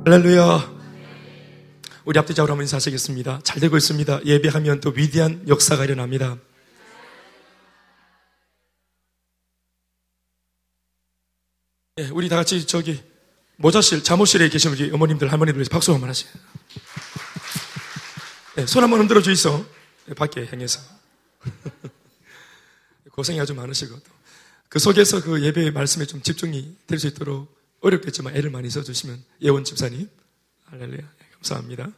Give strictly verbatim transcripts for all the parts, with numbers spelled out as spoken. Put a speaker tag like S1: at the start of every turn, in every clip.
S1: 할렐루야. 우리 앞뒤좌우로 한번 인사하시겠습니다. 잘 되고 있습니다. 예배하면 또 위대한 역사가 일어납니다. 예, 우리 다 같이 저기 모자실, 잠옷실에 계신 우리 어머님들, 할머니들 위해서 박수 한번 하세요. 예, 손 한번 흔들어 주이소. 예, 밖에 향해서. 고생이 아주 많으시고, 그 속에서 그 예배의 말씀에 좀 집중이 될 수 있도록 어렵겠지만 애를 많이 써주시면 예원 집사님, 할렐루야. 예, 감사합니다.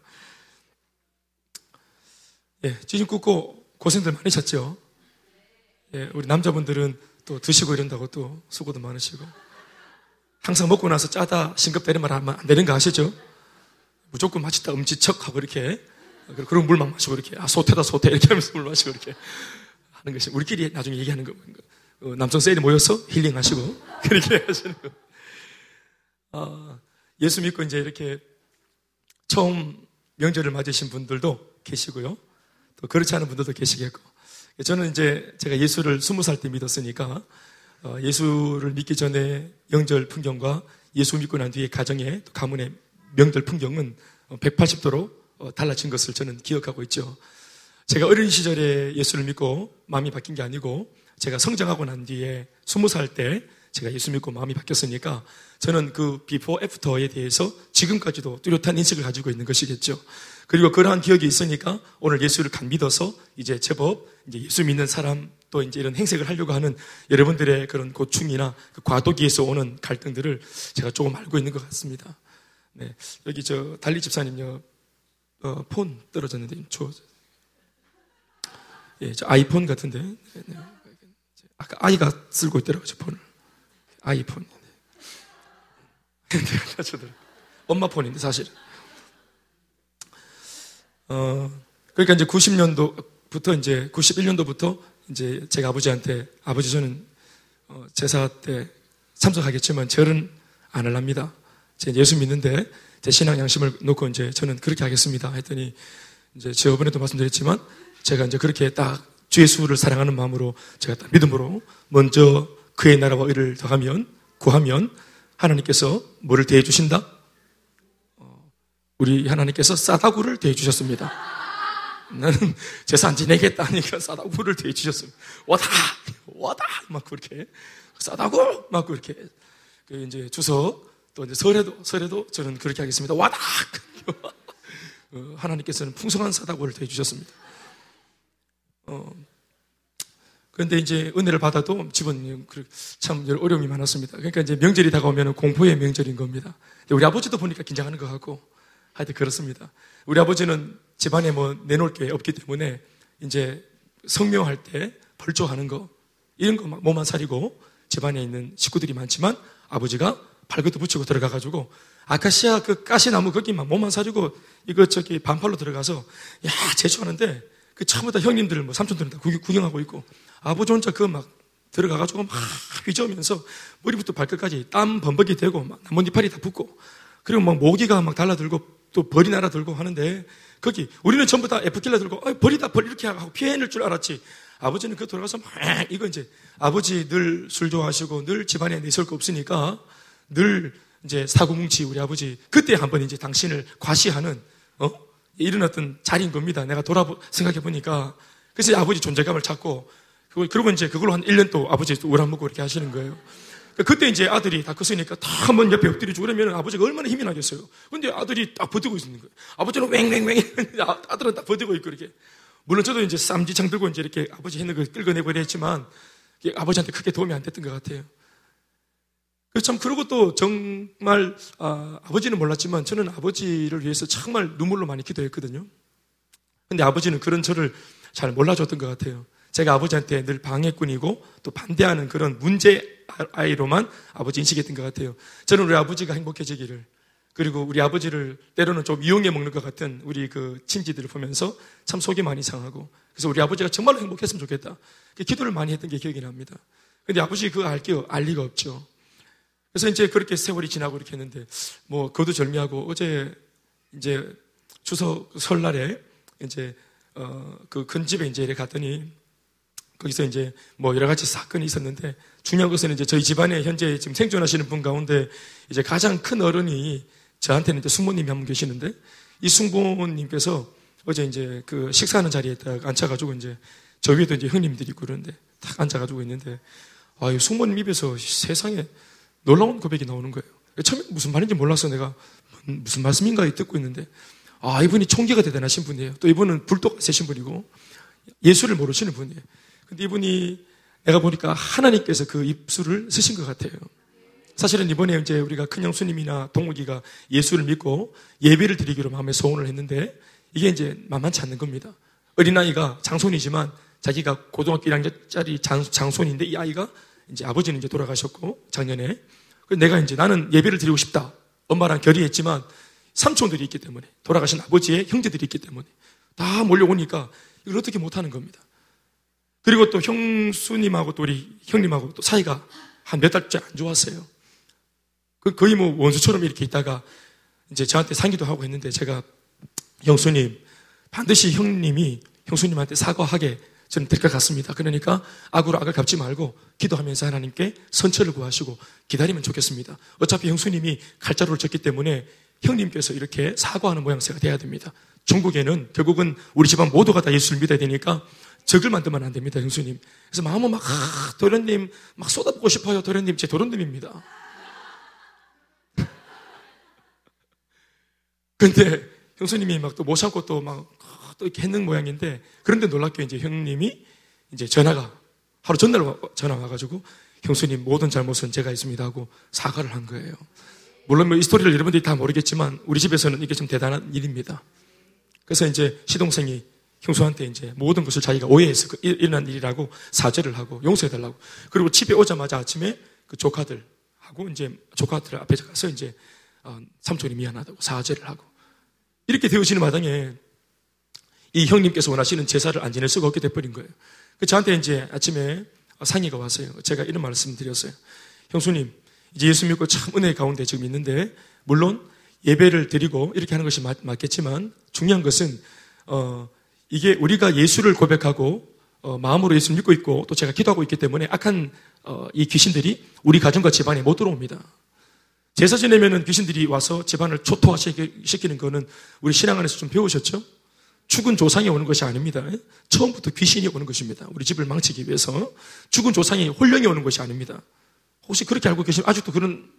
S1: 예, 지진 굽고 고생들 많으셨죠? 예, 우리 남자분들은 또 드시고 이런다고 또 수고도 많으시고. 항상 먹고 나서 짜다, 싱겁다 이런 말 하면 안 되는 거 아시죠? 무조건 맛있다, 음지척하고 이렇게. 그런 물만 마시고 이렇게. 아, 소태다, 소태. 이렇게 하면서 물 마시고 이렇게 하는 것이 우리끼리 나중에 얘기하는 거. 어, 남성 세일이 모여서 힐링하시고. 그렇게 하시는 거. 아, 예수 믿고 이제 이렇게 처음 명절을 맞으신 분들도 계시고요. 또 그렇지 않은 분들도 계시겠고. 저는 이제 제가 예수를 스무 살 때 믿었으니까 예수를 믿기 전에 명절 풍경과 예수 믿고 난 뒤에 가정의 또 가문의 명절 풍경은 백팔십 도로 달라진 것을 저는 기억하고 있죠. 제가 어린 시절에 예수를 믿고 마음이 바뀐 게 아니고 제가 성장하고 난 뒤에 스무 살 때 제가 예수 믿고 마음이 바뀌었으니까 저는 그 비포 애프터에 대해서 지금까지도 뚜렷한 인식을 가지고 있는 것이겠죠. 그리고 그러한 기억이 있으니까 오늘 예수를 간 믿어서 이제 제법 이제 예수 믿는 사람 또 이제 이런 행색을 하려고 하는 여러분들의 그런 고충이나 그 과도기에서 오는 갈등들을 제가 조금 알고 있는 것 같습니다. 네, 여기 저 달리 집사님요, 어, 폰 떨어졌는데 저, 예, 저 아이폰 같은데, 네, 네. 아까 아이가 쓰고 있더라고요, 저 폰을. 아이폰. 엄마 폰인데 사실은. 어, 그러니까 이제 구십 년도부터 이제 구십일 년도부터 이제 제가 아버지한테 아버지 저는 어, 제사 때 참석하겠지만 절은 안 하랍니다. 제 예수 믿는데 제 신앙 양심을 놓고 이제 저는 그렇게 하겠습니다. 했더니 이제 저번에도 말씀드렸지만 제가 이제 그렇게 딱 주 예수를 사랑하는 마음으로 제가 딱 믿음으로 먼저 그의 나라와 의를 더하면 구하면 하나님께서 뭐를 대해 주신다? 어, 우리 하나님께서 싸다구를 대해 주셨습니다. 나는 제사 안 지내겠다 하니까 싸다구를 대해 주셨습니다. 와다, 와다 막 그렇게 싸다구 막 그렇게 그 이제 추석 또 이제 설에도 설에도 저는 그렇게 하겠습니다. 와다. 하나님께서는 풍성한 싸다구를 대해 주셨습니다. 어, 그런데 이제 은혜를 받아도 집은 참 어려움이 많았습니다. 그러니까 이제 명절이 다가오면 공포의 명절인 겁니다. 우리 아버지도 보니까 긴장하는 것 같고 하여튼 그렇습니다. 우리 아버지는 집안에 뭐 내놓을 게 없기 때문에 이제 성묘할 때 벌초하는 거 이런 거 막 몸만 사리고 집안에 있는 식구들이 많지만 아버지가 발것도 붙이고 들어가가지고 아카시아 그 가시나무 거기 막 몸만 사리고 이거 저기 반팔로 들어가서 야 제주하는데 그 처음부터 형님들 뭐 삼촌들은 다 구경하고 있고 아버지 혼자 그 막 들어가가지고 막 휘저으면서 머리부터 발끝까지 땀 범벅이 되고 막 나뭇잎파리 다 붙고 그리고 막 모기가 막 달라들고 또 벌이 날아들고 하는데 거기 우리는 전부 다 에프킬라 들고 어, 벌이다 벌 이렇게 하고 피해낼 줄 알았지. 아버지는 그 돌아가서 막 이거 이제 아버지 늘 술 좋아하시고 늘 집안에 내설 거 없으니까 늘 이제 사고뭉치 우리 아버지 그때 한번 이제 당신을 과시하는 어 이런 어떤 자리인 겁니다. 내가 돌아보 생각해 보니까 그래서 아버지 존재감을 찾고 그리고 이제 그걸로 한 일 년 또 아버지 우람 먹고 이렇게 하시는 거예요. 그때 이제 아들이 다 컸으니까 다 한번 옆에 엎드리고 그러면 아버지가 얼마나 힘이 나겠어요. 근데 아들이 딱 버티고 있는 거예요. 아버지는 왱왱왱 아들은 딱 버티고 있고 이렇게. 물론 저도 이제 쌈지창 들고 이제 이렇게 아버지 했는 걸 끌어내버려 했지만 아버지한테 크게 도움이 안 됐던 것 같아요. 그래서 참 그러고 또 정말 아, 아버지는 몰랐지만 저는 아버지를 위해서 정말 눈물로 많이 기도했거든요. 근데 아버지는 그런 저를 잘 몰라줬던 것 같아요. 제가 아버지한테 늘 방해꾼이고 또 반대하는 그런 문제 아이로만 아버지 인식했던 것 같아요. 저는 우리 아버지가 행복해지기를 그리고 우리 아버지를 때로는 좀 이용해 먹는 것 같은 우리 그 친지들을 보면서 참 속이 많이 상하고 그래서 우리 아버지가 정말로 행복했으면 좋겠다. 기도를 많이 했던 게 기억이 납니다. 근데 아버지 그거 알, 게, 알 리가 없죠. 그래서 이제 그렇게 세월이 지나고 이렇게 했는데 뭐 거두절미하고 어제 이제 추석 설날에 이제 어 그 큰 집에 이제 이래 갔더니 거기서 이제 뭐 여러 가지 사건이 있었는데 중요한 것은 이제 저희 집안에 현재 지금 생존하시는 분 가운데 이제 가장 큰 어른이 저한테는 이제 숙모님이 한 분 계시는데, 이 숙모님께서 어제 이제 그 식사하는 자리에 딱 앉아가지고 이제 저 위에도 이제 형님들이 있고 그러는데 딱 앉아가지고 있는데, 아, 이 숙모님 입에서 세상에 놀라운 고백이 나오는 거예요. 처음에 무슨 말인지 몰라서 내가 무슨 말씀인가 듣고 있는데, 아, 이분이 총기가 대단하신 분이에요. 또 이분은 불도가 세신 분이고 예수를 모르시는 분이에요. 근데 이분이 내가 보니까 하나님께서 그 입술을 쓰신 것 같아요. 사실은 이번에 이제 우리가 큰 형수님이나 동욱이가 예수를 믿고 예배를 드리기로 마음에 소원을 했는데, 이게 이제 만만치 않는 겁니다. 어린아이가 장손이지만 자기가 고등학교 일 학년짜리 장, 장손인데, 이 아이가 이제 아버지는 이제 돌아가셨고 작년에, 내가 이제 나는 예배를 드리고 싶다 엄마랑 결의했지만 삼촌들이 있기 때문에, 돌아가신 아버지의 형제들이 있기 때문에 다 몰려오니까 이걸 어떻게 못하는 겁니다. 그리고 또 형수님하고 또 우리 형님하고 또 사이가 한 몇 달째 안 좋았어요. 거의 뭐 원수처럼 이렇게 있다가 이제 저한테 상기도 하고 했는데, 제가 형수님 반드시 형님이 형수님한테 사과하게 저는 될 것 같습니다. 그러니까 악으로 악을 갚지 말고 기도하면서 하나님께 선처를 구하시고 기다리면 좋겠습니다. 어차피 형수님이 칼자루를 쳤기 때문에 형님께서 이렇게 사과하는 모양새가 돼야 됩니다. 중국에는 결국은 우리 집안 모두가 다 예수를 믿어야 되니까 적을 만들면 안 됩니다, 형수님. 그래서 마음은 막, 아, 도련님 막 쏟아붓고 싶어요. 도련님, 제 도련님입니다. 근데 형수님이 막 또 못 참고 또 막 또 이렇게 했는 모양인데, 그런데 놀랍게 이제 형님이 이제 전화가 하루 전날 전화 와가지고 형수님 모든 잘못은 제가 있습니다 하고 사과를 한 거예요. 물론 뭐 이 스토리를 여러분들이 다 모르겠지만 우리 집에서는 이게 좀 대단한 일입니다. 그래서 이제 시동생이 형수한테 이제 모든 것을 자기가 오해해서 일어난 일이라고 사죄를 하고 용서해달라고. 그리고 집에 오자마자 아침에 그 조카들하고 이제 조카들 앞에 가서 이제 삼촌이 미안하다고 사죄를 하고, 이렇게 되어지는 마당에 이 형님께서 원하시는 제사를 안 지낼 수가 없게 돼버린 거예요. 저한테 이제 아침에 상의가 왔어요. 제가 이런 말씀 드렸어요. 형수님, 이제 예수 믿고 참 은혜 가운데 지금 있는데, 물론 예배를 드리고 이렇게 하는 것이 맞, 맞겠지만 중요한 것은 어, 이게 우리가 예수를 고백하고 어, 마음으로 예수를 믿고 있고 또 제가 기도하고 있기 때문에 악한 어, 이 귀신들이 우리 가정과 집안에 못 들어옵니다. 제사 지내면은 귀신들이 와서 집안을 초토화시키는 거는 우리 신앙 안에서 좀 배우셨죠? 죽은 조상이 오는 것이 아닙니다. 처음부터 귀신이 오는 것입니다. 우리 집을 망치기 위해서. 죽은 조상이 혼령이 오는 것이 아닙니다. 혹시 그렇게 알고 계시면 아직도 그런,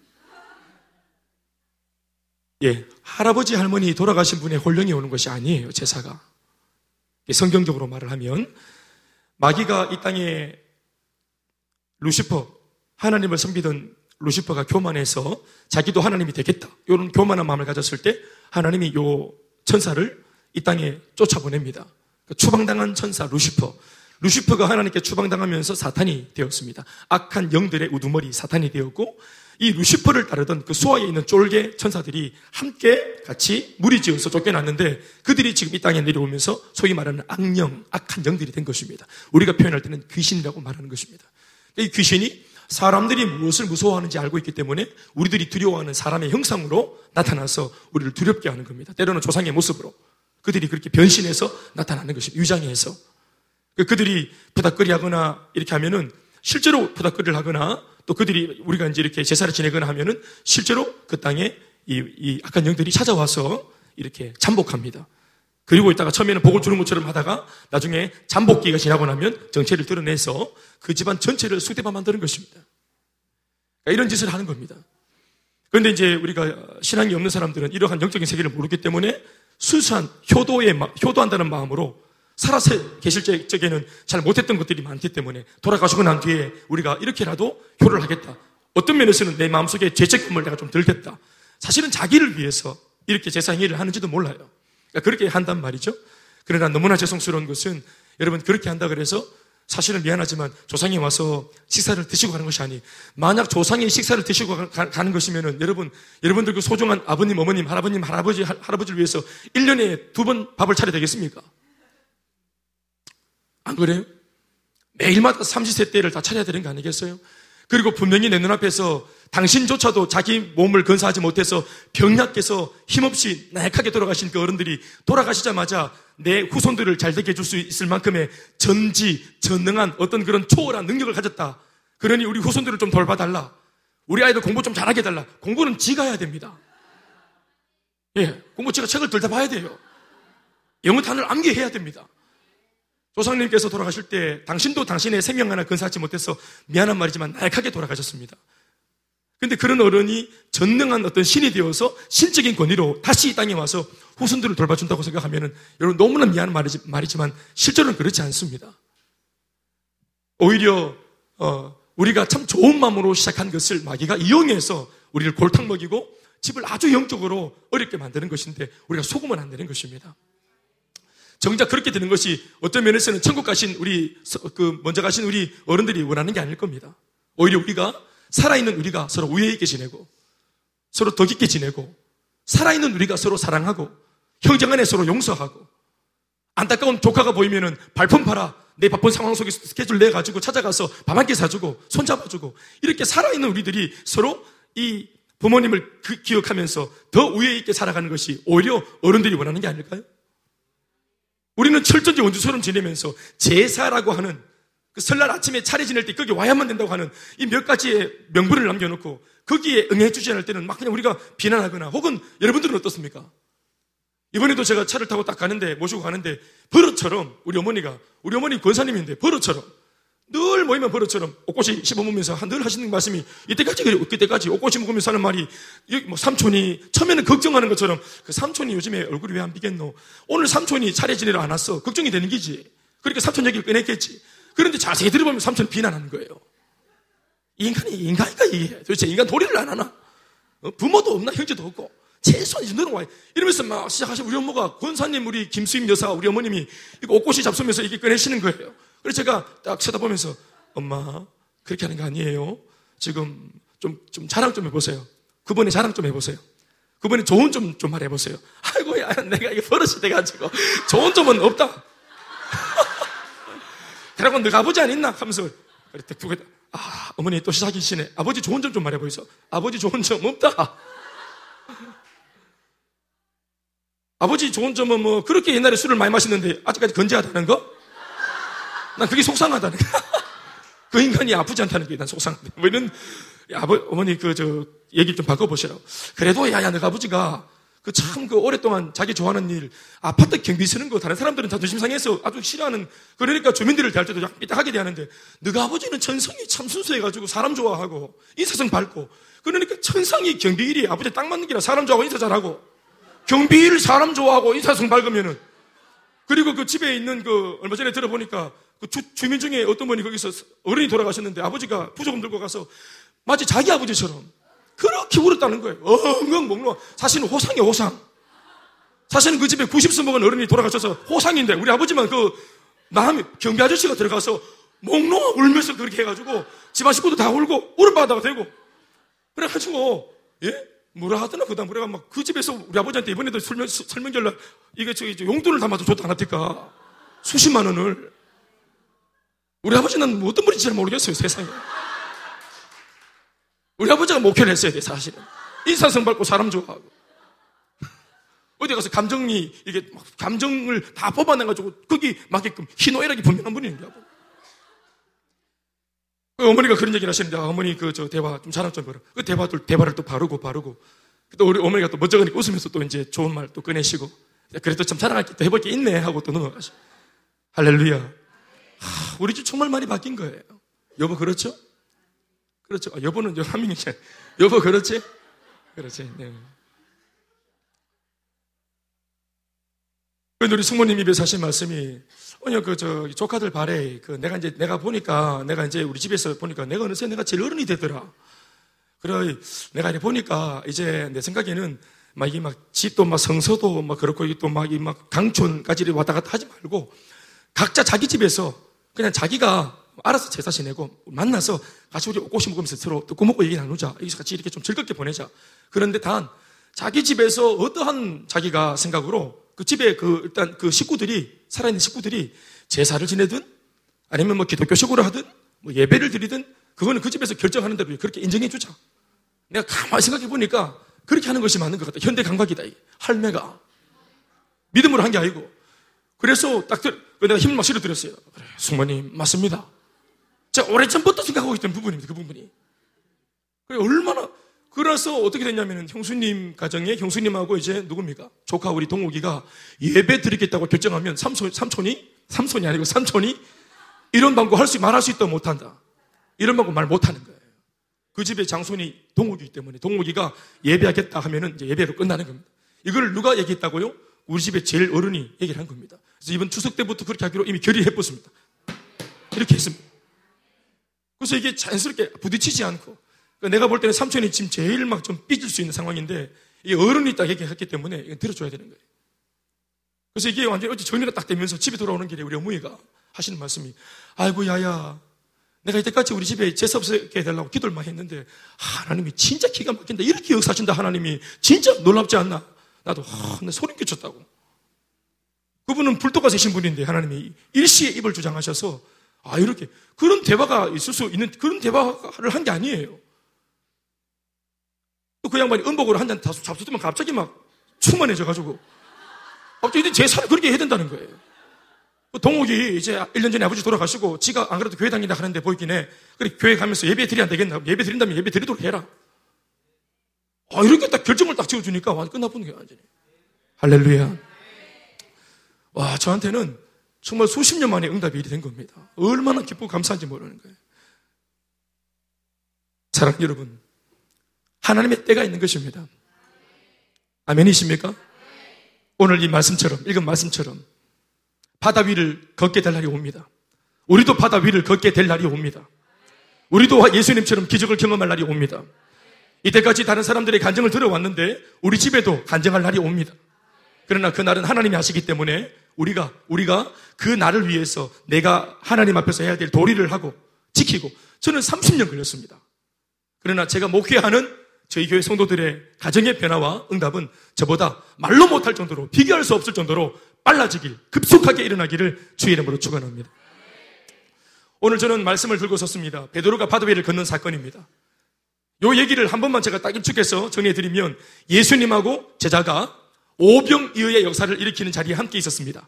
S1: 예, 할아버지 할머니 돌아가신 분의 혼령이 오는 것이 아니에요, 제사가. 성경적으로 말을 하면 마귀가 이 땅에 루시퍼, 하나님을 섬기던 루시퍼가 교만해서 자기도 하나님이 되겠다, 이런 교만한 마음을 가졌을 때 하나님이 요 천사를 이 땅에 쫓아보냅니다. 추방당한 천사 루시퍼. 루시퍼가 하나님께 추방당하면서 사탄이 되었습니다. 악한 영들의 우두머리 사탄이 되었고, 이 루시퍼를 따르던 그 수하에 있는 쫄개 천사들이 함께 같이 무리지어서 쫓겨났는데, 그들이 지금 이 땅에 내려오면서 소위 말하는 악령, 악한 영들이 된 것입니다. 우리가 표현할 때는 귀신이라고 말하는 것입니다. 이 귀신이 사람들이 무엇을 무서워하는지 알고 있기 때문에 우리들이 두려워하는 사람의 형상으로 나타나서 우리를 두렵게 하는 겁니다. 때로는 조상의 모습으로 그들이 그렇게 변신해서 나타나는 것입니다. 위장해서. 그들이 부닥거리 하거나 이렇게 하면은 실제로 부닥거리를 하거나, 또 그들이 우리가 이제 이렇게 제사를 지내거나 하면은 실제로 그 땅에 이, 이 악한 영들이 찾아와서 이렇게 잠복합니다. 그리고 있다가 처음에는 복을 주는 것처럼 하다가 나중에 잠복기가 지나고 나면 정체를 드러내서 그 집안 전체를 수대바 만드는 것입니다. 그러니까 이런 짓을 하는 겁니다. 그런데 이제 우리가 신앙이 없는 사람들은 이러한 영적인 세계를 모르기 때문에 순수한 효도에, 효도한다는 마음으로 살아서 계실 적에는 잘 못했던 것들이 많기 때문에 돌아가시고 난 뒤에 우리가 이렇게라도 효를 하겠다. 어떤 면에서는 내 마음속에 죄책감을 내가 좀 들겠다. 사실은 자기를 위해서 이렇게 제사 행위를 하는지도 몰라요. 그러니까 그렇게 한단 말이죠. 그러나 너무나 죄송스러운 것은 여러분, 그렇게 한다 그래서 사실은 미안하지만 조상이 와서 식사를 드시고 가는 것이 아니, 만약 조상이 식사를 드시고 가, 가는 것이면은 여러분, 여러분들 그 소중한 아버님, 어머님, 할아버님, 할아버지, 할아버지를 위해서 일 년에 두 번 밥을 차려야 되겠습니까? 안 그래요? 매일마다 삼시세때를 다 차려야 되는 거 아니겠어요? 그리고 분명히 내 눈앞에서 당신조차도 자기 몸을 건사하지 못해서 병약해서 힘없이 나약하게 돌아가신 그 어른들이 돌아가시자마자 내 후손들을 잘 되게 해줄 수 있을 만큼의 전지, 전능한 어떤 그런 초월한 능력을 가졌다. 그러니 우리 후손들을 좀 돌봐달라. 우리 아이들 공부 좀 잘하게 해달라. 공부는 지가 해야 됩니다. 예, 공부치가 책을 들다 봐야 돼요. 영어 단어를 암기해야 됩니다. 조상님께서 돌아가실 때 당신도 당신의 생명 하나 건사하지 못해서 미안한 말이지만 나약하게 돌아가셨습니다. 근데 그런 어른이 전능한 어떤 신이 되어서 신적인 권위로 다시 이 땅에 와서 후손들을 돌봐준다고 생각하면은 여러분 너무나 미안한 말이지, 말이지만 실제로는 그렇지 않습니다. 오히려 어, 우리가 참 좋은 마음으로 시작한 것을 마귀가 이용해서 우리를 골탕 먹이고 집을 아주 영적으로 어렵게 만드는 것인데 우리가 속으면 안 되는 것입니다. 정작 그렇게 되는 것이 어떤 면에서는 천국 가신 우리 그 먼저 가신 우리 어른들이 원하는 게 아닐 겁니다. 오히려 우리가 살아있는 우리가 서로 우애 있게 지내고 서로 더 깊게 지내고 살아있는 우리가 서로 사랑하고 형제간에 서로 용서하고 안타까운 조카가 보이면은 발품 팔아 내 바쁜 상황 속에서 스케줄 내가지고 찾아가서 밥 한 끼 사주고 손잡아주고 이렇게 살아있는 우리들이 서로 이 부모님을 그 기억하면서 더 우애 있게 살아가는 것이 오히려 어른들이 원하는 게 아닐까요? 우리는 철저히 원주처럼 지내면서 제사라고 하는 그 설날 아침에 차례 지낼 때 거기 와야만 된다고 하는 이 몇 가지의 명분을 남겨놓고 거기에 응해주지 않을 때는 막 그냥 우리가 비난하거나 혹은 여러분들은 어떻습니까? 이번에도 제가 차를 타고 딱 가는데 모시고 가는데 버릇처럼 우리 어머니가 우리 어머니 권사님인데 버릇처럼 늘 모이면 버릇처럼 옷꽃이 씹어먹으면서 늘 하시는 말씀이 이때까지 그래 그때까지 옷꽃이 먹으면서 하는 말이 뭐 삼촌이 처음에는 걱정하는 것처럼 그 삼촌이 요즘에 얼굴이 왜 안 비겠노? 오늘 삼촌이 차례 지내러 안 왔어. 걱정이 되는 기지. 그러니까 삼촌 얘기를 꺼냈겠지. 그런데 자세히 들어보면 삼촌 비난하는 거예요. 인간이 인간이니까 이게 도대체 인간 도리를 안 하나? 어? 부모도 없나 형제도 없고 최소한 이 정도는 와요. 이러면서 막 시작하신 우리 엄마가 권사님 우리 김수임 여사 우리 어머님이 이거 옷꽃이 잡수면서 이게 꺼내시는 거예요. 그래서 제가 딱 쳐다보면서 엄마 그렇게 하는 거 아니에요. 지금 좀, 좀 자랑 좀 해보세요. 그분의 자랑 좀 해보세요. 그분의 좋은 점 좀 말해보세요. 아이고 야 내가 이게 버릇이 돼가지고 좋은 점은 없다. 그러고 너가 아버지 안 있나? 하면서 그래 아 어머니 또 시작이시네. 아버지 좋은 점 좀 말해보이소. 아버지 좋은 점 없다. 아버지 좋은 점은 뭐 그렇게 옛날에 술을 많이 마셨는데 아직까지 건재하다는 거? 난 그게 속상하다는 거. 그 인간이 아프지 않다는 게 난 속상한데. 뭐 이런 아버 어머니 그 저 얘기 좀 바꿔보시라고. 그래도 야야 너가 아버지가 그 참 그 오랫동안 자기 좋아하는 일 아파트 경비 쓰는 거 다른 사람들은 자존심 상해서 아주 싫어하는 그러니까 주민들을 대할 때도 약간 삐딱하게 대하는데 너가 아버지는 천성이 참 순수해가지고 사람 좋아하고 인사성 밝고 그러니까 천성이 경비 일이 아버지 딱 맞는 게라 사람 좋아하고 인사 잘하고 경비 일 사람 좋아하고 인사성 밝으면은 그리고 그 집에 있는 그 얼마 전에 들어보니까 그 주, 주민 중에 어떤 분이 거기서 어른이 돌아가셨는데 아버지가 부조금 들고 가서 마치 자기 아버지처럼 그렇게 울었다는 거예요. 엉엉 먹노. 사실은 호상이에요, 호상. 사실은 그 집에 구십 수 먹은 어른이 돌아가셔서 호상인데 우리 아버지만 그 남 경비 아저씨가 들어가서 먹노 울면서 그렇게 해가지고 집안 식구도 다 울고 울음바다가 되고 그래가지고 예? 뭐라 하더나 그다음 우리가 막 그 집에서 우리 아버지한테 이번에도 설명, 설명절날 이게 저기 용돈을 담아도 줬다 안 했을까 수십만 원을 우리 아버지는 어떤 분인지 잘 모르겠어요 세상에. 우리 아버지가 목회를 했어야 돼 사실은. 인사성 밝고 사람 좋아하고 어디 가서 감정이 이게 막 감정을 다 뽑아내가지고 거기 맞게끔 희노애락이 분명한 분인데 그 어머니가 그런 얘기를 하시는데 아, 어머니 그 저 대화 좀 자랑 좀 해라. 그 대화들 대화를 또 바르고 바르고 또 우리 어머니가 또 멋쩍으니까 웃으면서 또 이제 좋은 말 또 꺼내시고 그래도 참 자랑할 게 또 해볼 게 있네 하고 또 넘어가시고 할렐루야. 하, 우리 집 정말 많이 바뀐 거예요. 여보 그렇죠? 그렇죠. 아, 여보는 여 한 명이 여보 그렇지? 그렇지. 네. 그런데 우리 숙모님 입에서 하신 말씀이 어냐 그저 조카들 바래 그 내가 이제 내가 보니까 내가 이제 우리 집에서 보니까 내가 어느새 내가 제일 어른이 되더라. 그래 내가 이제 보니까 이제 내 생각에는 막 이게 막 집도 막 성서도 막 그렇고 이게 또 막 이 막 강촌까지 왔다 갔다 하지 말고 각자 자기 집에서 그냥 자기가 알아서 제사 지내고 만나서 같이 우리 옷꽃이 먹으면서 서로 듣고 먹고 얘기 나누자. 여기서 같이 이렇게 좀 즐겁게 보내자. 그런데 단 자기 집에서 어떠한 자기가 생각으로 그 집에 그 일단 그 식구들이 살아있는 식구들이 제사를 지내든 아니면 뭐 기독교식으로 하든 뭐 예배를 드리든 그거는 그 집에서 결정하는 대로 그렇게 인정해 주자. 내가 가만히 생각해 보니까 그렇게 하는 것이 맞는 것 같다. 현대 감각이다. 이 할매가 믿음으로 한 게 아니고 그래서 딱 들, 내가 힘을 막 실어드렸어요. 그래, 숙모님 맞습니다. 제가 오래전부터 생각하고 있던 부분입니다. 그 부분이. 그래 얼마나 그래서 어떻게 됐냐면 형수님 가정에 형수님하고 이제 누굽니까? 조카 우리 동욱이가 예배 드리겠다고 결정하면 삼촌, 삼촌이 삼손이 아니고 삼촌이 이런 방구 할 수, 말할 수 있다 못한다. 이런 방구 말 못하는 거예요. 그 집의 장손이 동욱이기 때문에 동욱이가 예배하겠다 하면은 이제 예배로 끝나는 겁니다. 이걸 누가 얘기했다고요? 우리 집에 제일 어른이 얘기를 한 겁니다. 그래서 이번 추석 때부터 그렇게 하기로 이미 결의해봤습니다. 이렇게 했습니다. 그래서 이게 자연스럽게 부딪히지 않고, 그러니까 내가 볼 때는 삼촌이 지금 제일 막 좀 삐질 수 있는 상황인데, 이 어른이 딱 얘기했기 때문에 이건 들어줘야 되는 거예요. 그래서 이게 완전히 어제 전이라 딱 되면서 집에 돌아오는 길에 우리 어머니가 하시는 말씀이, 아이고, 야야, 내가 이때까지 우리 집에 재수 없게 해달라고 기도를 많이 했는데, 하나님이 진짜 기가 막힌다. 이렇게 역사하신다, 하나님이. 진짜 놀랍지 않나? 나도, 하, 내 소름 끼쳤다고. 그분은 불도가 세신 분인데, 하나님이 일시에 입을 주장하셔서, 아, 이렇게. 그런 대화가 있을 수 있는, 그런 대화를 한 게 아니에요. 또 그 양반이 음복으로 한 잔 잡수더만 갑자기 막 충만해져가지고, 갑자기 제 살을 그렇게 해야 된다는 거예요. 동욱이 이제 일 년 전에 아버지 돌아가시고, 지가 안 그래도 교회 다닌다 하는데 보이긴 해. 그래, 교회 가면서 예배 드리면 안 되겠나? 예배 드린다면 예배 드리도록 해라. 아, 이렇게 딱 결정을 딱 지어주니까 완전 끝나보는 게 완전히. 할렐루야. 와, 저한테는 정말 수십 년 만에 응답이 일이 된 겁니다. 얼마나 기쁘고 감사한지 모르는 거예요. 사랑하는 여러분, 하나님의 때가 있는 것입니다. 아멘이십니까? 오늘 이 말씀처럼, 읽은 말씀처럼 바다 위를 걷게 될 날이 옵니다. 우리도 바다 위를 걷게 될 날이 옵니다. 우리도 예수님처럼 기적을 경험할 날이 옵니다. 이때까지 다른 사람들의 간증을 들어왔는데 우리 집에도 간증할 날이 옵니다. 그러나 그 날은 하나님이 하시기 때문에 우리가 우리가 그 날을 위해서 내가 하나님 앞에서 해야 될 도리를 하고 지키고, 저는 삼십 년 걸렸습니다. 그러나 제가 목회하는 저희 교회 성도들의 가정의 변화와 응답은 저보다 말로 못할 정도로, 비교할 수 없을 정도로 빨라지길, 급속하게 일어나기를 주의 이름으로 축원합니다. 오늘 저는 말씀을 들고 섰습니다. 베드로가 바다 위를 걷는 사건입니다. 이 얘기를 한 번만 제가 딱 입축해서 정리해드리면, 예수님하고 제자가 오병이어의 역사를 일으키는 자리에 함께 있었습니다.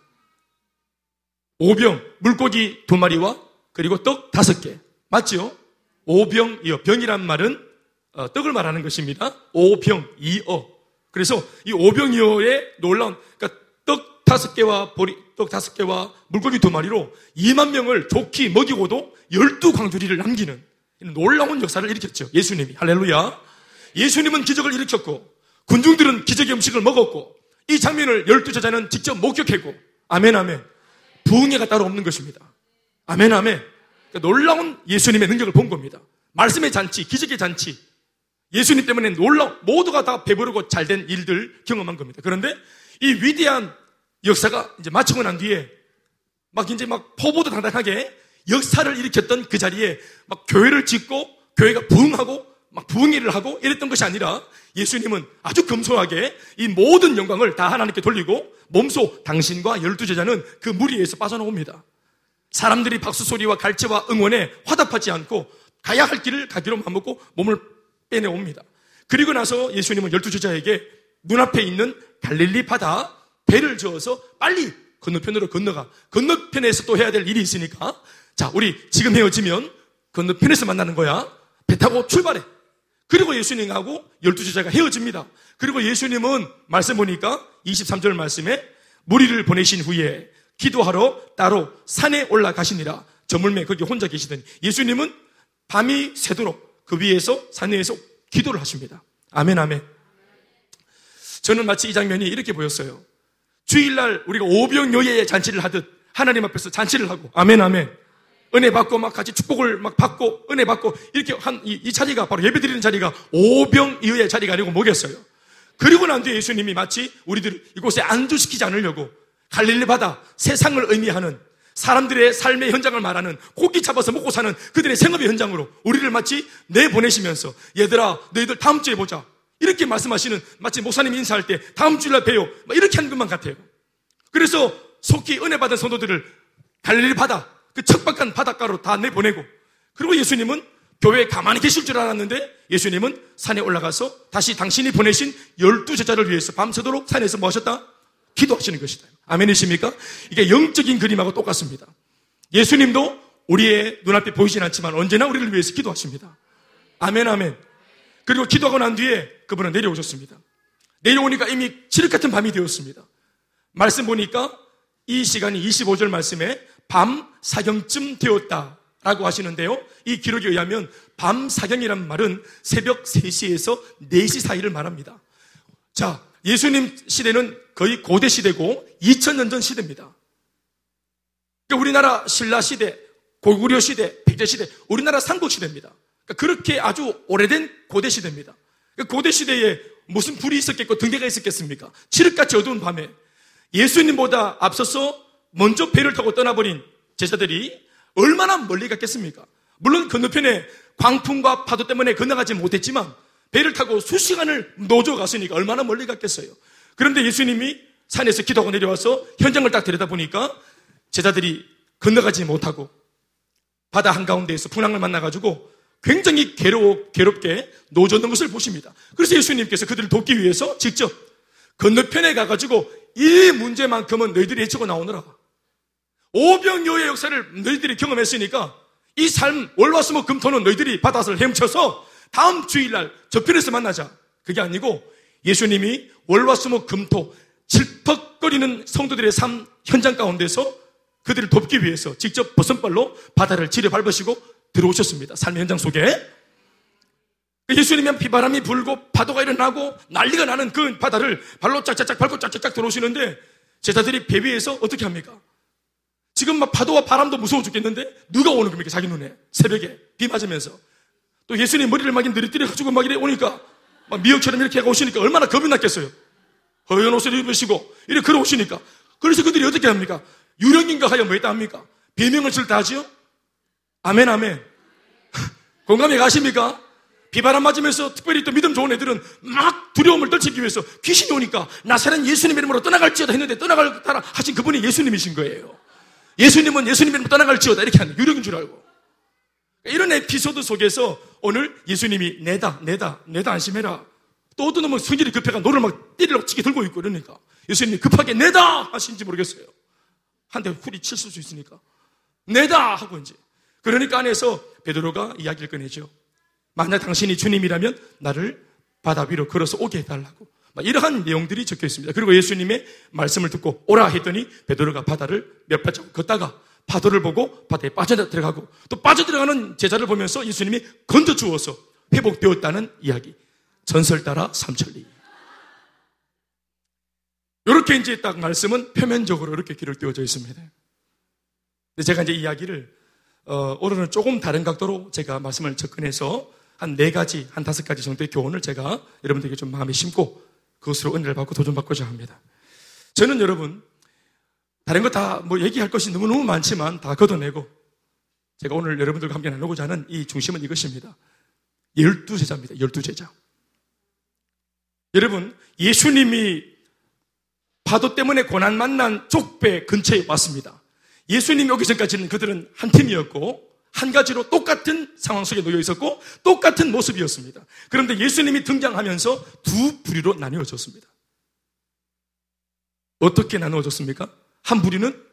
S1: 오병, 물고기 두 마리와 그리고 떡 다섯 개. 맞죠? 오병이어. 병이란 말은 어, 떡을 말하는 것입니다. 오병이어. 그래서 이 오병이어의 놀라운, 그러니까 떡 다섯 개와 보리, 떡 다섯 개와 물고기 두 마리로 이만 명을 좋게 먹이고도 열두 광주리를 남기는 놀라운 역사를 일으켰죠. 예수님이. 할렐루야. 예수님은 기적을 일으켰고, 군중들은 기적의 음식을 먹었고, 이 장면을 열두 제자는 직접 목격했고, 아멘, 아멘. 부흥회가 따로 없는 것입니다. 아멘, 아멘. 그러니까 놀라운 예수님의 능력을 본 겁니다. 말씀의 잔치, 기적의 잔치. 예수님 때문에 놀라, 모두가 다 배부르고 잘된 일들 경험한 겁니다. 그런데 이 위대한 역사가 이제 마치고 난 뒤에 막 이제 막 포부도 당당하게 역사를 일으켰던 그 자리에 막 교회를 짓고 교회가 부흥하고 막 부흥회를 하고 이랬던 것이 아니라, 예수님은 아주 겸손하게 이 모든 영광을 다 하나님께 돌리고, 몸소 당신과 열두 제자는 그 무리에서 빠져나옵니다. 사람들이 박수 소리와 갈채와 응원에 화답하지 않고 가야 할 길을 가기로 맘먹고 몸을 빼내옵니다. 그리고 나서 예수님은 열두 제자에게 눈앞에 있는 갈릴리 바다 배를 저어서 빨리 건너편으로 건너가. 건너편에서 또 해야 될 일이 있으니까, 자, 우리 지금 헤어지면 건너편에서 만나는 거야. 배 타고 출발해. 그리고 예수님하고 열두 제자가 헤어집니다. 그리고 예수님은 말씀 보니까 이십삼 절 말씀에 무리를 보내신 후에 기도하러 따로 산에 올라가시니라. 저물매 거기 혼자 계시더니 예수님은 밤이 새도록 그 위에서 산 위에서 기도를 하십니다. 아멘, 아멘. 저는 마치 이 장면이 이렇게 보였어요. 주일날 우리가 오병이어의 잔치를 하듯 하나님 앞에서 잔치를 하고, 아멘, 아멘. 은혜 받고 막 같이 축복을 막 받고 은혜 받고 이렇게 한 이 이 자리가 바로 예배드리는 자리가 오병이어의 자리가 아니고 뭐겠어요? 그리고 난 뒤에 예수님이 마치 우리들을 이곳에 안주시키지 않으려고 갈릴리 바다, 세상을 의미하는 사람들의 삶의 현장을 말하는, 고기 잡아서 먹고 사는 그들의 생업의 현장으로 우리를 마치 내보내시면서, 얘들아 너희들 다음 주에 보자, 이렇게 말씀하시는, 마치 목사님이 인사할 때 다음 주일날 봬요, 이렇게 하는 것만 같아요. 그래서 속히 은혜 받은 성도들을 갈릴리 바다, 그 척박한 바닷가로 다 내보내고, 그리고 예수님은 교회에 가만히 계실 줄 알았는데 예수님은 산에 올라가서 다시 당신이 보내신 열두 제자를 위해서 밤새도록 산에서 뭐 하셨다? 기도하시는 것이다. 아멘이십니까? 이게 영적인 그림하고 똑같습니다. 예수님도 우리의 눈앞에 보이진 않지만 언제나 우리를 위해서 기도하십니다. 아멘, 아멘. 그리고 기도하고 난 뒤에 그분은 내려오셨습니다. 내려오니까 이미 칠흑 같은 밤이 되었습니다. 말씀 보니까 이 시간이 이십오 절 말씀에 밤 사경쯤 되었다라고 하시는데요. 이 기록에 의하면 밤 사경이란 말은 새벽 세 시에서 네 시 사이를 말합니다. 자, 예수님 시대는 거의 고대 시대고 이천 년 전 시대입니다. 그러니까 우리나라 신라 시대, 고구려 시대, 백제 시대, 우리나라 삼국 시대입니다. 그러니까 그렇게 아주 오래된 고대 시대입니다. 그러니까 고대 시대에 무슨 불이 있었겠고 등대가 있었겠습니까? 칠흑같이 어두운 밤에 예수님보다 앞서서 먼저 배를 타고 떠나버린 제자들이 얼마나 멀리 갔겠습니까? 물론 건너편에 광풍과 파도 때문에 건너가지 못했지만 배를 타고 수시간을 노져 갔으니까 얼마나 멀리 갔겠어요. 그런데 예수님이 산에서 기도하고 내려와서 현장을 딱 들여다보니까 제자들이 건너가지 못하고 바다 한가운데에서 풍랑을 만나가지고 굉장히 괴로워, 괴롭게 노젓는 것을 보십니다. 그래서 예수님께서 그들을 돕기 위해서 직접 건너편에 가가지고 이 문제만큼은 너희들이 헤치고 나오느라. 오병이어의 역사를 너희들이 경험했으니까 이 삶 월화수목 금토는 너희들이 바다를 헤엄쳐서 다음 주일날 저편에서 만나자. 그게 아니고 예수님이 월화수목 금토 질퍽거리는 성도들의 삶 현장 가운데서 그들을 돕기 위해서 직접 버선발로 바다를 지려 밟으시고 들어오셨습니다. 삶의 현장 속에. 예수님이 비바람이 불고 파도가 일어나고 난리가 나는 그 바다를 발로 짝짝짝 밟고 짝짝짝 들어오시는데 제자들이 배 위에서 어떻게 합니까? 지금 막 파도와 바람도 무서워 죽겠는데 누가 오는 겁니까? 자기 눈에 새벽에 비 맞으면서 또 예수님 머리를 막 느릿느릿해가지고 막 이래 오니까 막 미역처럼 이렇게 하고 오시니까 얼마나 겁이 났겠어요. 허연 옷을 입으시고 이렇게 걸어오시니까. 그래서 그들이 어떻게 합니까? 유령인가 하여 뭐 했다 합니까? 비명을 질다 하지요? 아멘 아멘. 공감이 가십니까? 비바람 맞으면서 특별히 또 믿음 좋은 애들은 막 두려움을 떨치기 위해서 귀신이 오니까 나사렛 예수님 이름으로 떠나갈지어다 했는데 떠나갈따라 하신 그분이 예수님이신 거예요. 예수님은 예수님 이름으로 떠나갈지어다 이렇게 하는 유령인 줄 알고. 이런 에피소드 속에서 오늘 예수님이 내다 내다 내다 안심해라. 또 어떤 놈은 성질이 급해가 노를 막 때리려고 치게 들고 있고 이러니까 예수님이 급하게 내다 하신지 모르겠어요. 한 대 후리 칠 수 있으니까 내다 하고 이제 그러니까 안에서 베드로가 이야기를 꺼내죠. 만약 당신이 주님이라면 나를 바다 위로 걸어서 오게 해달라고. 막 이러한 내용들이 적혀 있습니다. 그리고 예수님의 말씀을 듣고 오라 했더니 베드로가 바다를 몇 발자국 걷다가 파도를 보고 바다에 빠져들어가고 또 빠져들어가는 제자를 보면서 예수님이 건져 주어서 회복되었다는 이야기. 전설 따라 삼천리. 이렇게 이제 딱 말씀은 표면적으로 이렇게 기록되어져 있습니다. 근데 제가 이제 이야기를 어, 오늘은 조금 다른 각도로 제가 말씀을 접근해서 한 네 가지, 한 다섯 가지 정도의 교훈을 제가 여러분들에게 좀 마음에 심고 그것으로 은혜를 받고 도전받고자 합니다. 저는 여러분, 다른 거 다 뭐 얘기할 것이 너무너무 많지만 다 걷어내고 제가 오늘 여러분들과 함께 나누고자 하는 이 중심은 이것입니다. 열두 제자입니다. 열두 제자. 여러분, 예수님이 파도 때문에 고난 만난 족배 근처에 왔습니다. 예수님이 오기 전까지는 그들은 한 팀이었고 한 가지로 똑같은 상황 속에 놓여 있었고 똑같은 모습이었습니다. 그런데 예수님이 등장하면서 두 부류로 나뉘어졌습니다. 어떻게 나누어졌습니까? 한 부류는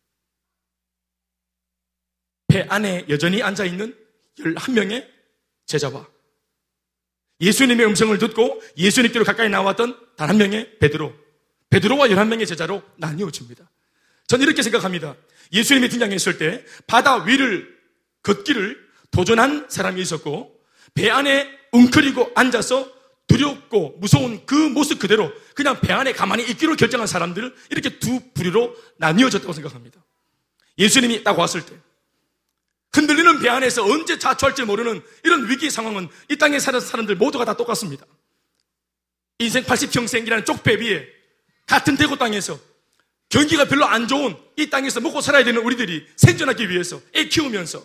S1: 배 안에 여전히 앉아있는 열한 명의 제자와 예수님의 음성을 듣고 예수님께로 가까이 나왔던 단 한 명의 베드로, 베드로와 열한 명의 제자로 나뉘어집니다. 저는 이렇게 생각합니다. 예수님이 등장했을 때 바다 위를 걷기를 도전한 사람이 있었고 배 안에 웅크리고 앉아서 두렵고 무서운 그 모습 그대로 그냥 배 안에 가만히 있기로 결정한 사람들을 이렇게 두 부류로 나뉘어졌다고 생각합니다. 예수님이 딱 왔을 때 흔들리는 배 안에서 언제 자초할지 모르는 이런 위기 상황은 이 땅에 사는 사람들 모두가 다 똑같습니다. 인생 팔십 평생이라는 쪽배 위에 같은 대구 땅에서 경기가 별로 안 좋은 이 땅에서 먹고 살아야 되는 우리들이 생존하기 위해서 애 키우면서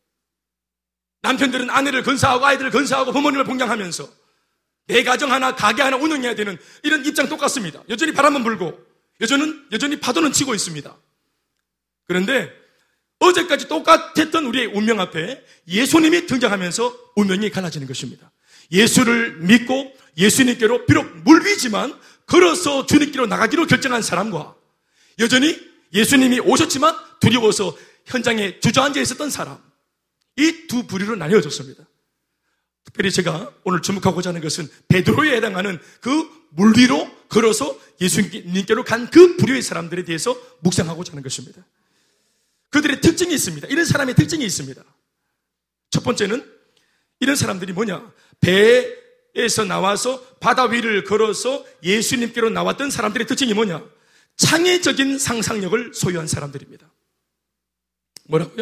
S1: 남편들은 아내를 건사하고 아이들을 건사하고 부모님을 봉양하면서 내 가정 하나 가게 하나 운영해야 되는 이런 입장 똑같습니다. 여전히 바람은 불고 여전히, 여전히 파도는 치고 있습니다. 그런데 어제까지 똑같았던 우리의 운명 앞에 예수님이 등장하면서 운명이 갈라지는 것입니다. 예수를 믿고 예수님께로 비록 물 위지만 걸어서 주님께로 나가기로 결정한 사람과 여전히 예수님이 오셨지만 두려워서 현장에 주저앉아 있었던 사람, 이 두 부류로 나뉘어졌습니다. 특별히 제가 오늘 주목하고자 하는 것은 베드로에 해당하는 그 물 위로 걸어서 예수님께로 간 그 부류의 사람들에 대해서 묵상하고자 하는 것입니다. 그들의 특징이 있습니다. 이런 사람의 특징이 있습니다. 첫 번째는 이런 사람들이 뭐냐? 배에서 나와서 바다 위를 걸어서 예수님께로 나왔던 사람들의 특징이 뭐냐? 창의적인 상상력을 소유한 사람들입니다. 뭐라고요?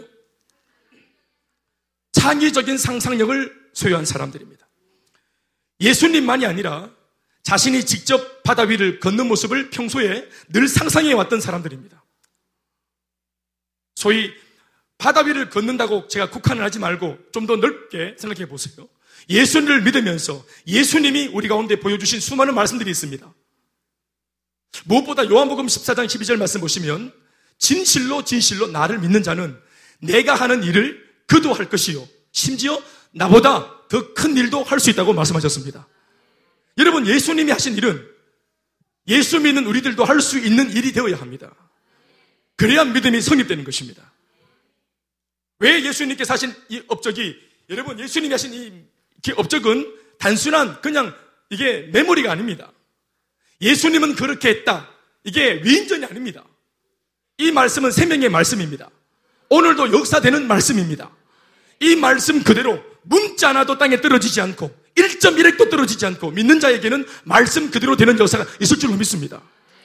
S1: 창의적인 상상력을 소유한 사람들입니다. 예수님만이 아니라 자신이 직접 바다 위를 걷는 모습을 평소에 늘 상상해 왔던 사람들입니다. 소위 바다 위를 걷는다고 제가 국한을 하지 말고 좀 더 넓게 생각해 보세요. 예수님을 믿으면서 예수님이 우리 가운데 보여주신 수많은 말씀들이 있습니다. 무엇보다 요한복음 십사 장 십이 절 말씀 보시면 진실로 진실로 나를 믿는 자는 내가 하는 일을 그도 할 것이요 심지어 나보다 더 큰 일도 할 수 있다고 말씀하셨습니다. 여러분, 예수님이 하신 일은 예수 믿는 우리들도 할 수 있는 일이 되어야 합니다. 그래야 믿음이 성립되는 것입니다. 왜 예수님께서 하신 이 업적이, 여러분, 예수님이 하신 이 업적은 단순한 그냥 이게 메모리가 아닙니다. 예수님은 그렇게 했다, 이게 위인전이 아닙니다. 이 말씀은 생명의 말씀입니다. 오늘도 역사되는 말씀입니다. 이 말씀 그대로 문자 하나도 땅에 떨어지지 않고 일 점 일 핵도 떨어지지 않고 믿는 자에게는 말씀 그대로 되는 역사가 있을 줄로 믿습니다.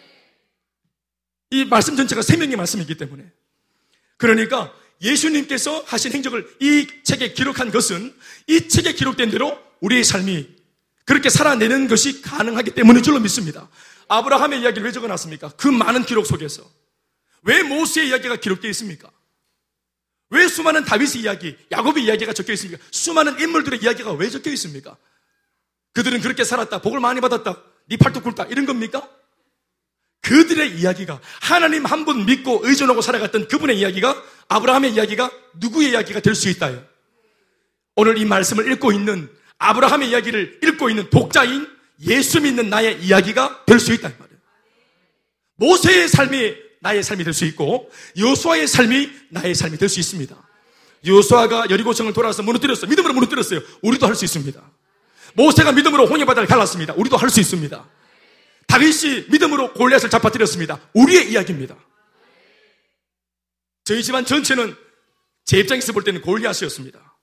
S1: 이 말씀 전체가 생명의 말씀이기 때문에. 그러니까 예수님께서 하신 행적을 이 책에 기록한 것은 이 책에 기록된 대로 우리의 삶이 그렇게 살아내는 것이 가능하기 때문인 줄로 믿습니다. 아브라함의 이야기를 왜 적어놨습니까? 그 많은 기록 속에서. 왜 모세의 이야기가 기록되어 있습니까? 왜 수많은 다윗의 이야기, 야곱의 이야기가 적혀 있습니까? 수많은 인물들의 이야기가 왜 적혀 있습니까? 그들은 그렇게 살았다, 복을 많이 받았다, 네 팔뚝 굵다, 이런 겁니까? 그들의 이야기가, 하나님 한 분 믿고 의존하고 살아갔던 그분의 이야기가, 아브라함의 이야기가 누구의 이야기가 될 수 있다요? 오늘 이 말씀을 읽고 있는, 아브라함의 이야기를 읽고 있는 독자인 예수 믿는 나의 이야기가 될 수 있다 이 말이에요. 모세의 삶이 나의 삶이 될 수 있고 여호수아의 삶이 나의 삶이 될 수 있습니다. 여호수아가 여리고성을 돌아서 무너뜨렸어요. 믿음으로 무너뜨렸어요. 우리도 할 수 있습니다. 모세가 믿음으로 홍해바다를 갈랐습니다. 우리도 할 수 있습니다. 다윗이 믿음으로 골리앗을 잡아뜨렸습니다. 우리의 이야기입니다. 저희 집안 전체는 제 입장에서 볼 때는 골리앗이었습니다.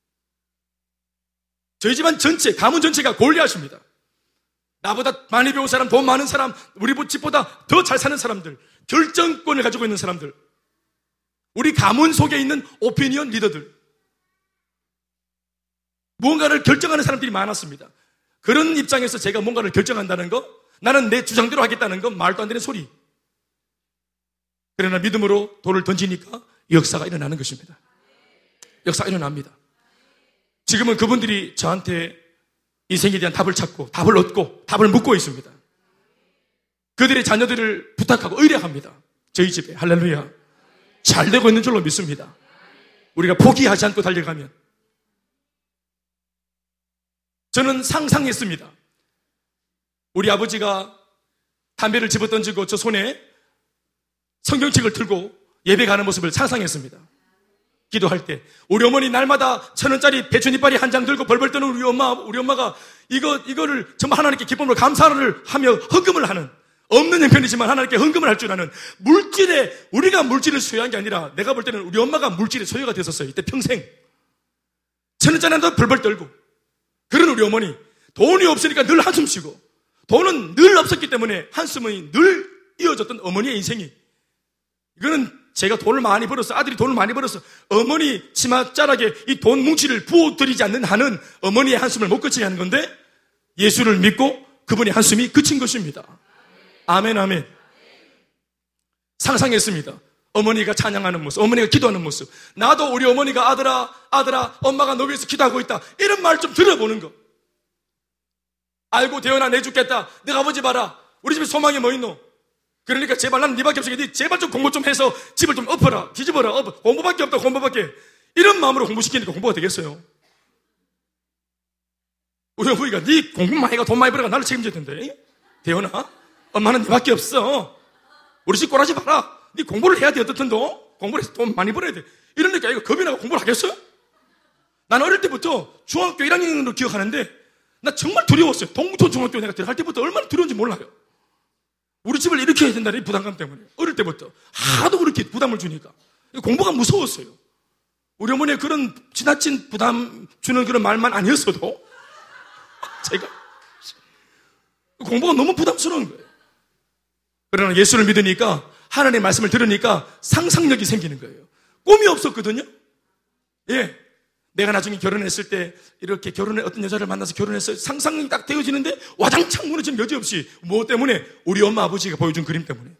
S1: 저희 집안 전체, 가문 전체가 골리앗입니다. 나보다 많이 배운 사람, 돈 많은 사람, 우리 집보다 더 잘 사는 사람들, 결정권을 가지고 있는 사람들, 우리 가문 속에 있는 오피니언 리더들, 무언가를 결정하는 사람들이 많았습니다. 그런 입장에서 제가 뭔가를 결정한다는 거, 나는 내 주장대로 하겠다는 건 말도 안 되는 소리. 그러나 믿음으로 돌을 던지니까 역사가 일어나는 것입니다. 역사가 일어납니다. 지금은 그분들이 저한테 인생에 대한 답을 찾고 답을 얻고 답을 묻고 있습니다. 그들의 자녀들을 부탁하고 의뢰합니다. 저희 집에. 할렐루야. 잘 되고 있는 줄로 믿습니다. 우리가 포기하지 않고 달려가면. 저는 상상했습니다. 우리 아버지가 담배를 집어던지고 저 손에 성경책을 들고 예배 가는 모습을 상상했습니다. 기도할 때 우리 어머니 날마다 천 원짜리 배추 이빨이 한 장 들고 벌벌 떠는 우리 엄마, 우리 엄마가 이거 이거를 정말 하나님께 기쁨으로 감사를 하며 헌금을 하는, 없는 형편이지만 하나님께 헌금을 할 줄 아는, 물질에, 우리가 물질을 소유한 게 아니라 내가 볼 때는 우리 엄마가 물질의 소유가 됐었어요. 이때 평생 천 원짜리 한도 벌벌 떨고. 그런 우리 어머니, 돈이 없으니까 늘 한숨 쉬고, 돈은 늘 없었기 때문에 한숨이 늘 이어졌던 어머니의 인생이, 이거는 제가 돈을 많이 벌어서, 아들이 돈을 많이 벌어서 어머니 치맛자락에 이 돈 뭉치를 부어드리지 않는 한은 어머니의 한숨을 못 그치게 하는 건데, 예수를 믿고 그분의 한숨이 그친 것입니다. 아멘, 아멘. 상상했습니다. 어머니가 찬양하는 모습, 어머니가 기도하는 모습. 나도 우리 어머니가 아들아, 아들아, 엄마가 너 위해서 기도하고 있다, 이런 말 좀 들어보는 거. 아이고 대현아, 내 죽겠다, 내가 아버지 봐라, 우리 집에 소망이 뭐 있노? 그러니까 제발 나는 니밖에 없으니까 니 제발 좀 공부 좀 해서 집을 좀 엎어라, 뒤집어라, 엎어. 공부밖에 없다, 공부밖에. 이런 마음으로 공부시키니까 공부가 되겠어요? 우리 어머니가 니 공부만 해가 돈 많이 벌어가 나를 책임져야 된대. 대현아, 엄마는 니밖에 없어, 우리 집 꼬라지 마라, 니 공부를 해야 돼. 어떻든 너 공부를 해서 돈 많이 벌어야 돼. 이러니까 이거 겁이 나고 공부를 하겠어요? 나는 어릴 때부터 중학교 일 학년으로 기억하는데 나 정말 두려웠어요. 동부천 중학교 내가 들어갈 때부터 얼마나 두려운지 몰라요. 우리 집을 이렇게 해야 된다는 이 부담감 때문에 어릴 때부터 하도 그렇게 부담을 주니까 공부가 무서웠어요. 우리 어머니의 그런 지나친 부담 주는 그런 말만 아니었어도 제가 공부가 너무 부담스러운 거예요. 그러나 예수를 믿으니까 하나님의 말씀을 들으니까 상상력이 생기는 거예요. 꿈이 없었거든요. 예, 내가 나중에 결혼했을 때 이렇게 결혼해 어떤 여자를 만나서 결혼했어요. 상상이 딱 되어지는데 와장창 무너지는 여지없이 무엇 때문에? 우리 엄마 아버지가 보여준 그림 때문에.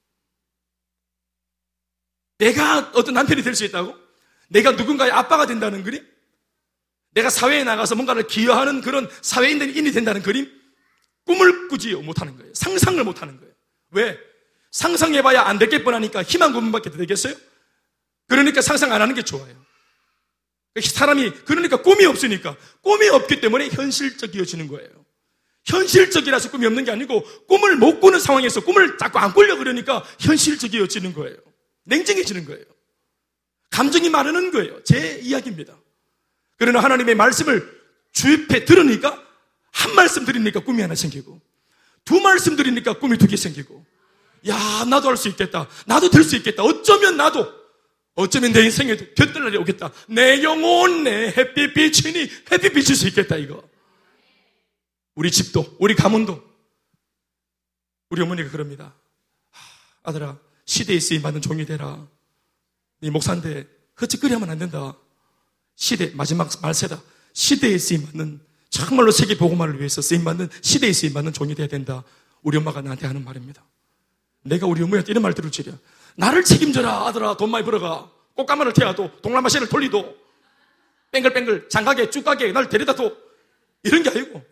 S1: 내가 어떤 남편이 될 수 있다고? 내가 누군가의 아빠가 된다는 그림? 내가 사회에 나가서 뭔가를 기여하는 그런 사회인이 된다는 그림? 꿈을 꾸지 못하는 거예요. 상상을 못하는 거예요. 왜? 상상해봐야 안 될 게 뻔하니까 희망 고문밖에 되겠어요? 그러니까 상상 안 하는 게 좋아요. 사람이 그러니까 꿈이 없으니까 꿈이 없기 때문에 현실적이어지는 거예요. 현실적이라서 꿈이 없는 게 아니고 꿈을 못 꾸는 상황에서 꿈을 자꾸 안 꾸려고 그러니까 현실적이어지는 거예요. 냉정해지는 거예요. 감정이 마르는 거예요. 제 이야기입니다. 그러나 하나님의 말씀을 주입해 들으니까 한 말씀 들으니까 꿈이 하나 생기고 두 말씀 들으니까 꿈이 두 개 생기고 야 나도 할 수 있겠다. 나도 될 수 있겠다. 어쩌면 나도 어쩌면 내 인생에도 볕들 날이 오겠다. 내 영혼 내 햇빛빛이니 햇빛빛일 수 있겠다 이거. 우리 집도 우리 가문도 우리 어머니가 그럽니다. 아들아 시대에 쓰임받는 종이 되라. 네 목사인데 헛짓거리하면 안 된다. 시대 마지막 말세다. 시대에 쓰임받는 정말로 세계 복음화를 위해서 쓰임받는 시대에 쓰임받는 종이 돼야 된다. 우리 엄마가 나한테 하는 말입니다. 내가 우리 어머니한테 이런 말 들을 줄이야. 나를 책임져라 아들아. 돈 많이 벌어가. 꽃가마를 태워도 동남아시아를 돌리도 뱅글뱅글 장가게 쭉가게 날 데려다 둬. 이런 게 아니고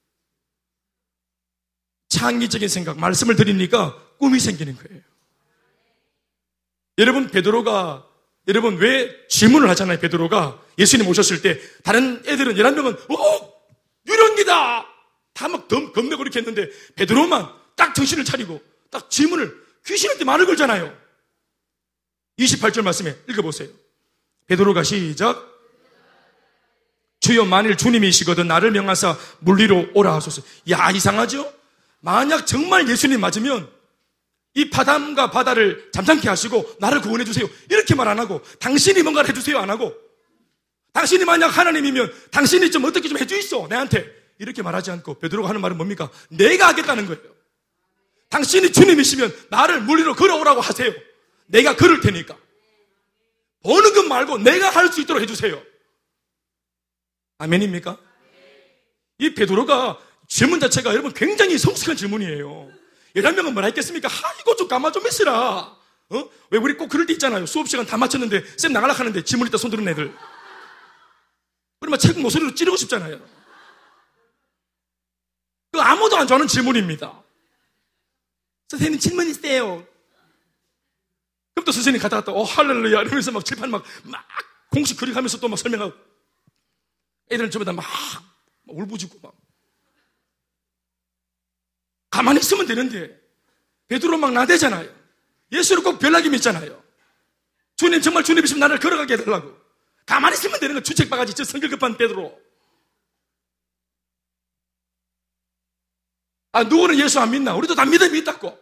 S1: 창의적인 생각 말씀을 드리니까 꿈이 생기는 거예요. 여러분 베드로가 여러분 왜 질문을 하잖아요. 베드로가 예수님 오셨을 때 다른 애들은 열한 명은 오 유령기다 다 막 겁내고 이렇게 했는데 베드로만 딱 정신을 차리고 딱 질문을 귀신한테 말을 걸잖아요. 이십팔 절 말씀에 읽어보세요. 베드로가 시작. 주여 만일 주님이시거든 나를 명하사 물리로 오라 하소서. 야 이상하죠? 만약 정말 예수님 맞으면 이 바람과 바다를 잠잠케 하시고 나를 구원해 주세요. 이렇게 말 안 하고 당신이 뭔가를 해주세요 안 하고 당신이 만약 하나님이면 당신이 좀 어떻게 좀 해주있어 내한테 이렇게 말하지 않고 베드로가 하는 말은 뭡니까? 내가 하겠다는 거예요. 당신이 주님이시면 나를 물리로 걸어오라고 하세요. 내가 걸을 테니까 버는 것 말고 내가 할 수 있도록 해주세요. 아멘입니까? 이 베드로가 질문 자체가 여러분 굉장히 성숙한 질문이에요. 열한 명은 뭐라 했겠습니까? 하, 이거 좀 가만 좀 했으라. 어? 왜 우리 꼭 그럴 때 있잖아요. 수업 시간 다 마쳤는데 쌤 나가려고 하는데 질문 있다 손 드는 애들. 그러면 책 모서리로 찌르고 싶잖아요. 그 아무도 안 좋아하는 질문입니다. 선생님 질문 있어요. 그럼 또 선생님 갔다 갔다 어 할렐루야 이러면서 막 칠판 막, 막 공식 그려가면서 또 막 설명하고 애들은 저보다 막, 막 울부짖고 막 가만히 있으면 되는데 베드로 막 나대잖아요. 예수를 꼭 별나게 믿잖아요. 주님 정말 주님이시면 나를 걸어가게 해달라고. 가만히 있으면 되는 거 주책바가지 저 성격급한 베드로. 아 누구는 예수 안 믿나? 우리도 다 믿어 믿다고.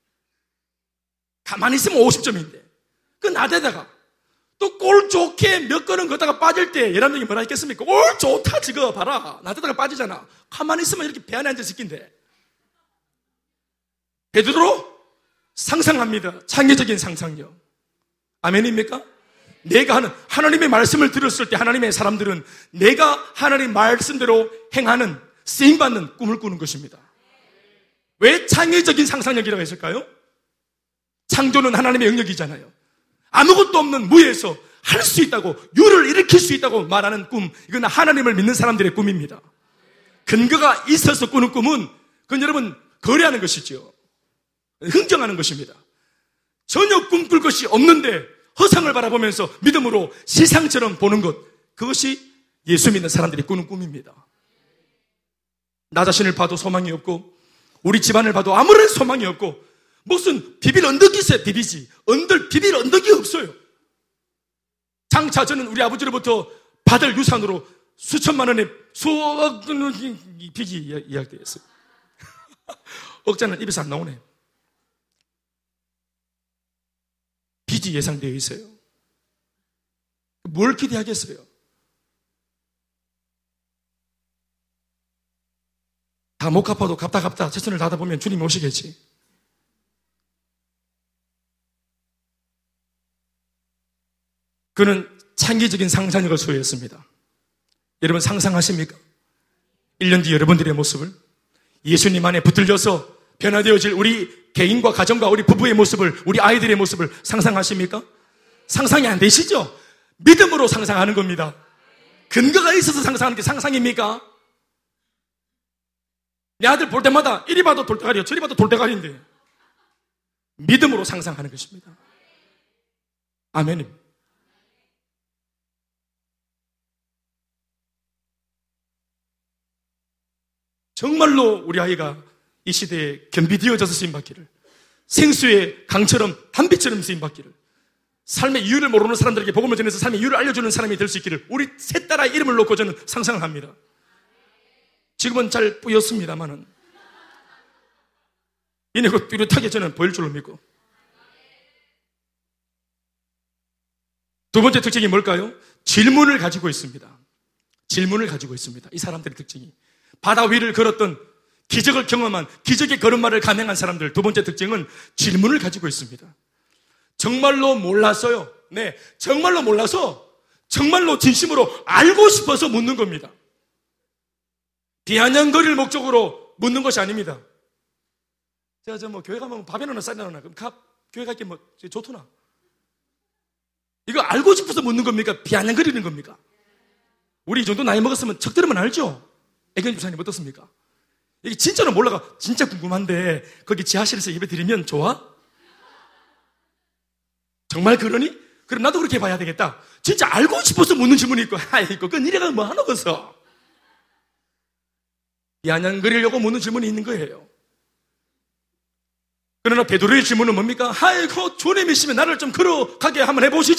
S1: 가만히 있으면 오십 점인데 그 나대다가 또 꼴 좋게 몇 걸음 걷다가 빠질 때 열한 명이 뭐라 했겠습니까? 꼴 좋다 지거 봐라. 나대다가 빠지잖아. 가만히 있으면 이렇게 배 안에 앉아서 있긴데 베드로 상상합니다. 창의적인 상상력. 아멘입니까? 내가 하는 하나님의 말씀을 들었을 때 하나님의 사람들은 내가 하나님 말씀대로 행하는 쓰임받는 꿈을 꾸는 것입니다. 왜 창의적인 상상력이라고 했을까요? 창조는 하나님의 영역이잖아요. 아무것도 없는 무에서 할 수 있다고 유를 일으킬 수 있다고 말하는 꿈, 이건 하나님을 믿는 사람들의 꿈입니다. 근거가 있어서 꾸는 꿈은 그건 여러분 거래하는 것이죠. 흥정하는 것입니다. 전혀 꿈꿀 것이 없는데 허상을 바라보면서 믿음으로 세상처럼 보는 것, 그것이 예수 믿는 사람들이 꾸는 꿈입니다. 나 자신을 봐도 소망이 없고 우리 집안을 봐도 아무런 소망이 없고 무슨 비빌 언덕이 있어요. 비비지 언덕 비빌 언덕이 없어요. 장차 저는 우리 아버지로부터 받을 유산으로 수천만 원의 수억 빚이 예약되어 있어요. 억자는 입에서 안 나오네. 빚이 예상되어 있어요. 뭘 기대하겠어요? 다 못 갚아도 갚다 갚다 최선을 다하다 보면 주님 오시겠지. 그는 창기적인 상상력을 소유했습니다. 여러분 상상하십니까? 일 년 뒤 여러분들의 모습을 예수님 안에 붙들려서 변화되어질 우리 개인과 가정과 우리 부부의 모습을, 우리 아이들의 모습을 상상하십니까? 상상이 안 되시죠? 믿음으로 상상하는 겁니다. 근거가 있어서 상상하는 게 상상입니까? 내 아들 볼 때마다 이리 봐도 돌대가리요, 저리 봐도 돌대가리인데 믿음으로 상상하는 것입니다. 아멘. 정말로 우리 아이가 이 시대에 겸비되어져서 쓰임받기를, 생수의 강처럼 단비처럼 쓰임받기를, 삶의 이유를 모르는 사람들에게 복음을 전해서 삶의 이유를 알려주는 사람이 될 수 있기를 우리 셋 딸의 이름을 놓고 저는 상상을 합니다. 지금은 잘 뿌였습니다만은 이내고 뚜렷하게 저는 보일 줄로 믿고. 두 번째 특징이 뭘까요? 질문을 가지고 있습니다. 질문을 가지고 있습니다. 이 사람들의 특징이 바다 위를 걸었던 기적을 경험한, 기적의 걸음마를 감행한 사람들. 두 번째 특징은 질문을 가지고 있습니다. 정말로 몰랐어요. 네, 정말로 몰라서 정말로 진심으로 알고 싶어서 묻는 겁니다. 비아냥거릴 목적으로 묻는 것이 아닙니다. 제가 저 뭐 교회 가면 밥이나 하나 쌀이나 하나 그럼 가, 교회 갈게 뭐 좋더나. 이거 알고 싶어서 묻는 겁니까? 비아냥거리는 겁니까? 우리 이 정도 나이 먹었으면 척 들으면 알죠? 애견 집사님 어떻습니까? 이게 진짜로 몰라가 진짜 궁금한데 거기 지하실에서 예배 드리면 좋아? 정말 그러니? 그럼 나도 그렇게 봐야 되겠다. 진짜 알고 싶어서 묻는 질문이 있고, 아이고 그건 이래가 뭐 하는 거서 비아냥거리려고 묻는 질문이 있는 거예요. 그러나 베드로의 질문은 뭡니까? 아이고 주님이시면 나를 좀 걸어가게 한번 해보시지?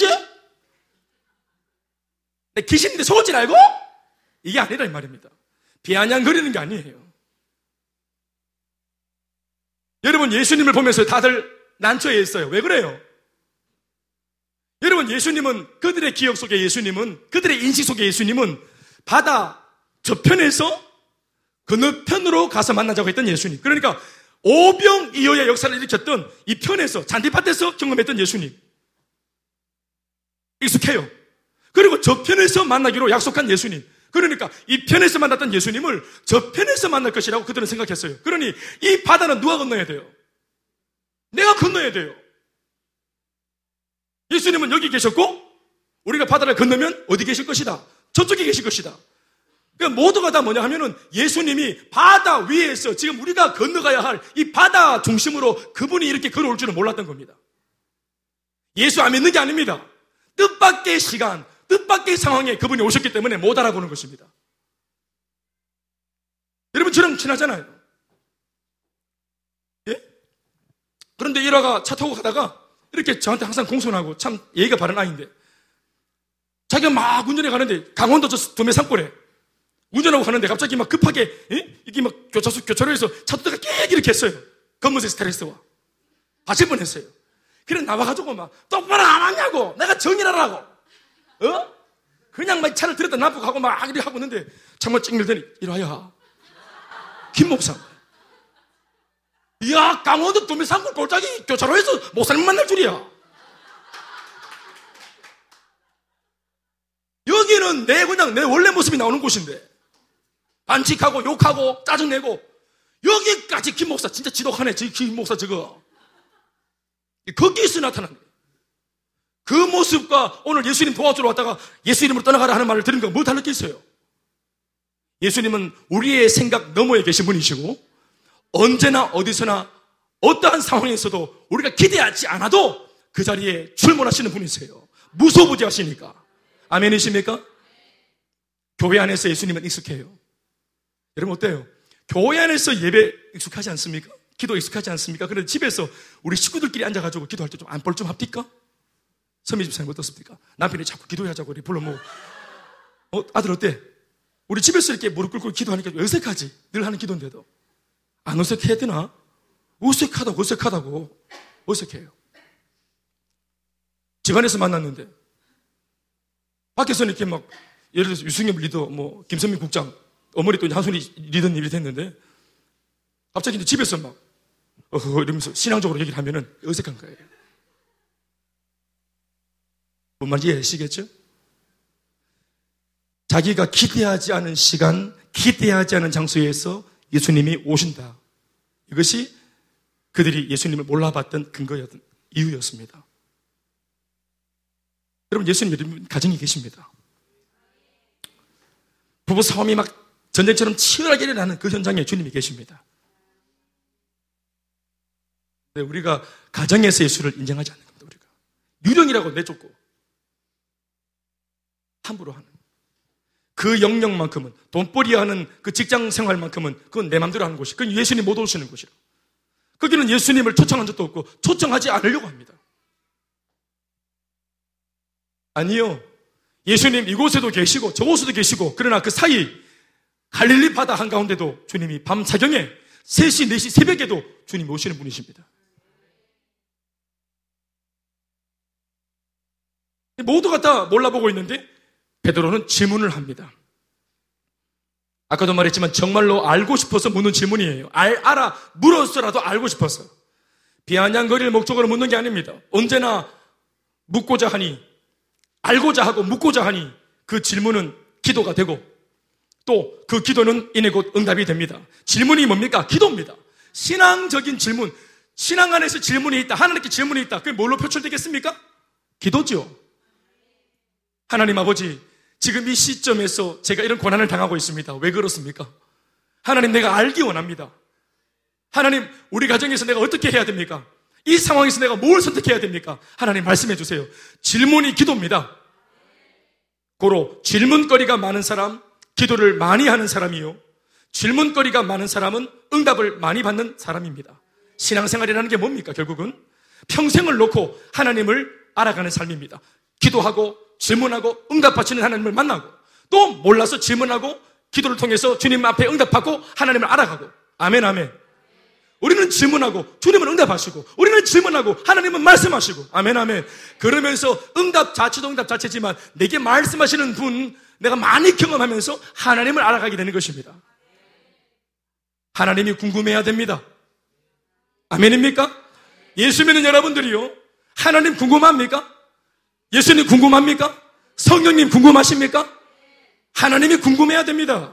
S1: 내 귀신인데 속을 줄 알고? 이게 아니라 이 말입니다. 비아냥거리는 게 아니에요. 여러분 예수님을 보면서 다들 난처해 있어요. 왜 그래요? 여러분 예수님은, 그들의 기억 속에 예수님은, 그들의 인식 속에 예수님은 바다 저편에서 건너편으로 가서 만나자고 했던 예수님. 그러니까 오병이어의 역사를 일으켰던 이 편에서, 잔디밭에서 경험했던 예수님. 익숙해요. 그리고 저편에서 만나기로 약속한 예수님. 그러니까 이 편에서 만났던 예수님을 저 편에서 만날 것이라고 그들은 생각했어요. 그러니 이 바다는 누가 건너야 돼요? 내가 건너야 돼요. 예수님은 여기 계셨고 우리가 바다를 건너면 어디 계실 것이다? 저쪽에 계실 것이다. 그러니까 모두가 다 뭐냐 하면은 예수님이 바다 위에서 지금 우리가 건너가야 할 이 바다 중심으로 그분이 이렇게 걸어올 줄은 몰랐던 겁니다. 예수 안 믿는 게 아닙니다. 뜻밖의 시간, 뜻밖의 상황에 그분이 오셨기 때문에 못 알아보는 것입니다. 여러분 저랑 친하잖아요. 예? 그런데 일화가 차 타고 가다가 이렇게 저한테 항상 공손하고 참 예의가 바른 아이인데 자기가 막 운전해 가는데 강원도 저 도매산골에 운전하고 가는데 갑자기 막 급하게 예? 이게 막 교차수 교차로에서 차도가 깨 이렇게 했어요. 검은색 스타렉스와 다칠 뻔했어요. 그래 나와가지고 막 똑바로 안 하냐고 내가 정의하라고 어? 그냥 막 차를 들었다 놔두고 가고 막 이렇게 하고 있는데 정말 찡밀더니 이리와야 김 목사. 이야 강원도 도매산골 골짜기 교차로에서 목사님 만날 줄이야. 여기는 내 그냥 내 원래 모습이 나오는 곳인데 반칙하고 욕하고 짜증내고 여기까지 김 목사 진짜 지독하네. 저 김 목사 저거 거기에서 나타난 거예요. 그 모습과 오늘 예수님 도와주러 왔다가 예수 이름으로 떠나가라 하는 말을 들은 거 뭐 다르겠어요? 예수님은 우리의 생각 너머에 계신 분이시고 언제나 어디서나 어떠한 상황에서도 우리가 기대하지 않아도 그 자리에 출몰하시는 분이세요. 무소부지하시니까. 아멘이십니까? 교회 안에서 예수님은 익숙해요. 여러분 어때요? 교회 안에서 예배 익숙하지 않습니까? 기도 익숙하지 않습니까? 그런데 집에서 우리 식구들끼리 앉아가지고 기도할 때 좀 안 뻘 좀 합니까? 서미 집사님 어떻습니까? 남편이 자꾸 기도하자고 우리 불러 뭐 어, 아들 어때? 우리 집에서 이렇게 무릎 꿇고 기도하니까 어색하지? 늘 하는 기도인데도. 안 어색해야 되나? 어색하다고, 어색하다고. 어색해요. 집안에서 만났는데, 밖에서는 이렇게 막, 예를 들어서 유승엽 리더, 뭐, 김선민 국장, 어머니 또 한순희 리더님 이렇게 했는데, 갑자기 이제 집에서 막, 어허, 이러면서 신앙적으로 얘기를 하면은 어색한 거예요. 뭔 말인지 이해하시겠죠? 자기가 기대하지 않은 시간, 기대하지 않은 장소에서 예수님이 오신다. 이것이 그들이 예수님을 몰라봤던 근거였던 이유였습니다. 여러분, 예수님 가정이 계십니다. 부부 싸움이 막 전쟁처럼 치열하게 일어나는 그 현장에 주님이 계십니다. 근데 우리가 가정에서 예수를 인정하지 않는 겁니다. 우리가 유령이라고 내쫓고 함부로 하는 그 영역만큼은, 돈벌이 하는 그 직장 생활만큼은 그건 내 맘대로 하는 곳이, 그건 예수님 못 오시는 곳이라. 거기는 예수님을 초청한 적도 없고 초청하지 않으려고 합니다. 아니요, 예수님 이곳에도 계시고 저곳에도 계시고, 그러나 그 사이 갈릴리 바다 한가운데도 주님이 밤 사경에 세 시, 네 시 새벽에도 주님이 오시는 분이십니다. 모두가 다 몰라보고 있는데 베드로는 질문을 합니다. 아까도 말했지만 정말로 알고 싶어서 묻는 질문이에요. 알, 알아 물어서라도 알고 싶어서. 비아냥거릴 목적으로 묻는 게 아닙니다. 언제나 묻고자 하니, 알고자 하고 묻고자 하니 그 질문은 기도가 되고, 또 그 기도는 이내 곧 응답이 됩니다. 질문이 뭡니까? 기도입니다. 신앙적인 질문, 신앙 안에서 질문이 있다, 하나님께 질문이 있다. 그게 뭘로 표출되겠습니까? 기도죠. 하나님 아버지, 지금 이 시점에서 제가 이런 고난을 당하고 있습니다. 왜 그렇습니까? 하나님, 내가 알기 원합니다. 하나님, 우리 가정에서 내가 어떻게 해야 됩니까? 이 상황에서 내가 뭘 선택해야 됩니까? 하나님 말씀해 주세요. 질문이 기도입니다. 고로 질문거리가 많은 사람, 기도를 많이 하는 사람이요, 질문거리가 많은 사람은 응답을 많이 받는 사람입니다. 신앙생활이라는 게 뭡니까? 결국은 평생을 놓고 하나님을 알아가는 삶입니다. 기도하고 질문하고 응답받치는 하나님을 만나고, 또 몰라서 질문하고 기도를 통해서 주님 앞에 응답받고 하나님을 알아가고. 아멘, 아멘. 우리는 질문하고 주님은 응답하시고, 우리는 질문하고 하나님은 말씀하시고. 아멘, 아멘. 그러면서 응답 자체도 응답 자체지만 내게 말씀하시는 분, 내가 많이 경험하면서 하나님을 알아가게 되는 것입니다. 하나님이 궁금해야 됩니다. 아멘입니까? 예수 믿는 여러분들이요, 하나님 궁금합니까? 예수님 궁금합니까? 성령님 궁금하십니까? 하나님이 궁금해야 됩니다.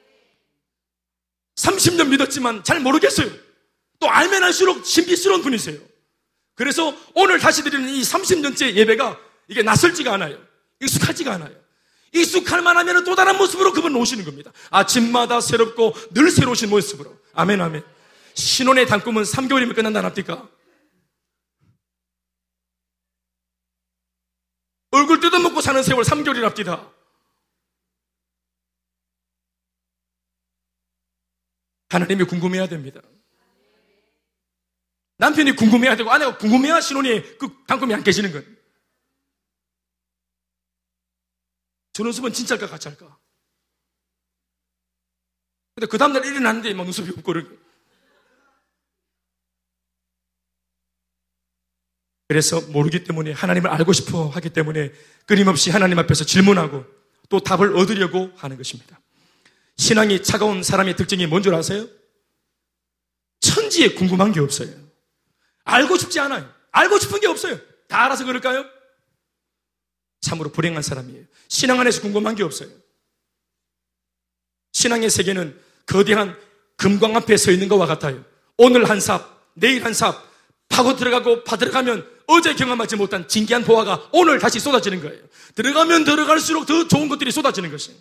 S1: 삼십 년 믿었지만 잘 모르겠어요. 또 알면 알수록 신비스러운 분이세요. 그래서 오늘 다시 드리는 이 삼십 년째 예배가 이게 낯설지가 않아요. 익숙하지가 않아요. 익숙할 만하면 또 다른 모습으로 그분은 오시는 겁니다. 아침마다 새롭고 늘 새로우신 모습으로. 아멘, 아멘. 신혼의 단꿈은 삼 개월이면 끝난다는 합니까? 얼굴 뜯어먹고 사는 세월 삼 개월이랍디다. 하나님이 궁금해야 됩니다. 남편이 궁금해야 되고 아내가 궁금해야 신혼이 그 단꿈이 안 깨지는 건. 저 눈썹은 진짜일까 가짜일까? 근데 그 다음날 일어났는데 막 눈썹이 없고 그러게. 그래서 모르기 때문에, 하나님을 알고 싶어 하기 때문에 끊임없이 하나님 앞에서 질문하고 또 답을 얻으려고 하는 것입니다. 신앙이 차가운 사람의 특징이 뭔 줄 아세요? 천지에 궁금한 게 없어요. 알고 싶지 않아요. 알고 싶은 게 없어요. 다 알아서 그럴까요? 참으로 불행한 사람이에요. 신앙 안에서 궁금한 게 없어요. 신앙의 세계는 거대한 금광 앞에 서 있는 것과 같아요. 오늘 한 삽, 내일 한 삽 파고 들어가고 파들어가면 어제 경험하지 못한 진기한 보화가 오늘 다시 쏟아지는 거예요. 들어가면 들어갈수록 더 좋은 것들이 쏟아지는 것이에요.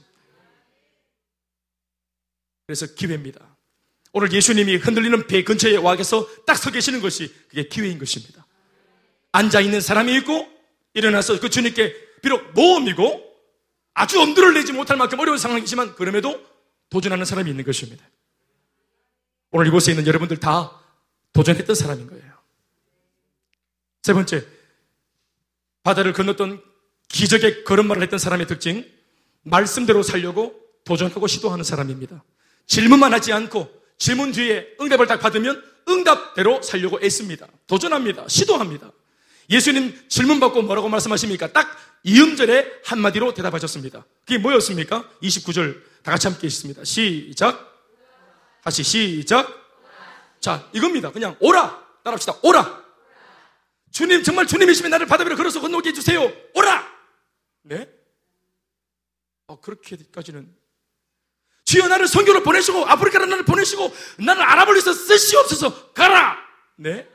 S1: 그래서 기회입니다. 오늘 예수님이 흔들리는 배 근처에 와 계서 딱 서 계시는 것이 그게 기회인 것입니다. 앉아있는 사람이 있고 일어나서 그 주님께 비록 모험이고 아주 엄두를 내지 못할 만큼 어려운 상황이지만 그럼에도 도전하는 사람이 있는 것입니다. 오늘 이곳에 있는 여러분들 다 도전했던 사람인 거예요. 세 번째, 바다를 건넜던 기적의 걸음마를 했던 사람의 특징, 말씀대로 살려고 도전하고 시도하는 사람입니다. 질문만 하지 않고 질문 뒤에 응답을 딱 받으면 응답대로 살려고 애씁니다. 도전합니다. 시도합니다. 예수님 질문 받고 뭐라고 말씀하십니까? 딱 이음절에 한마디로 대답하셨습니다. 그게 뭐였습니까? 이십구 절 다 같이 함께 읽습니다. 시작. 다시 시작. 자, 이겁니다. 그냥 오라. 따라합시다. 오라. 주님, 정말 주님이시면 나를 바다 위로 걸어서 건너게 해주세요. 오라. 네? 어, 그렇게까지는. 주여, 나를 선교를 보내시고 아프리카로 나를 보내시고 나를 아랍을 위해서 쓰시옵소서. 가라. 네?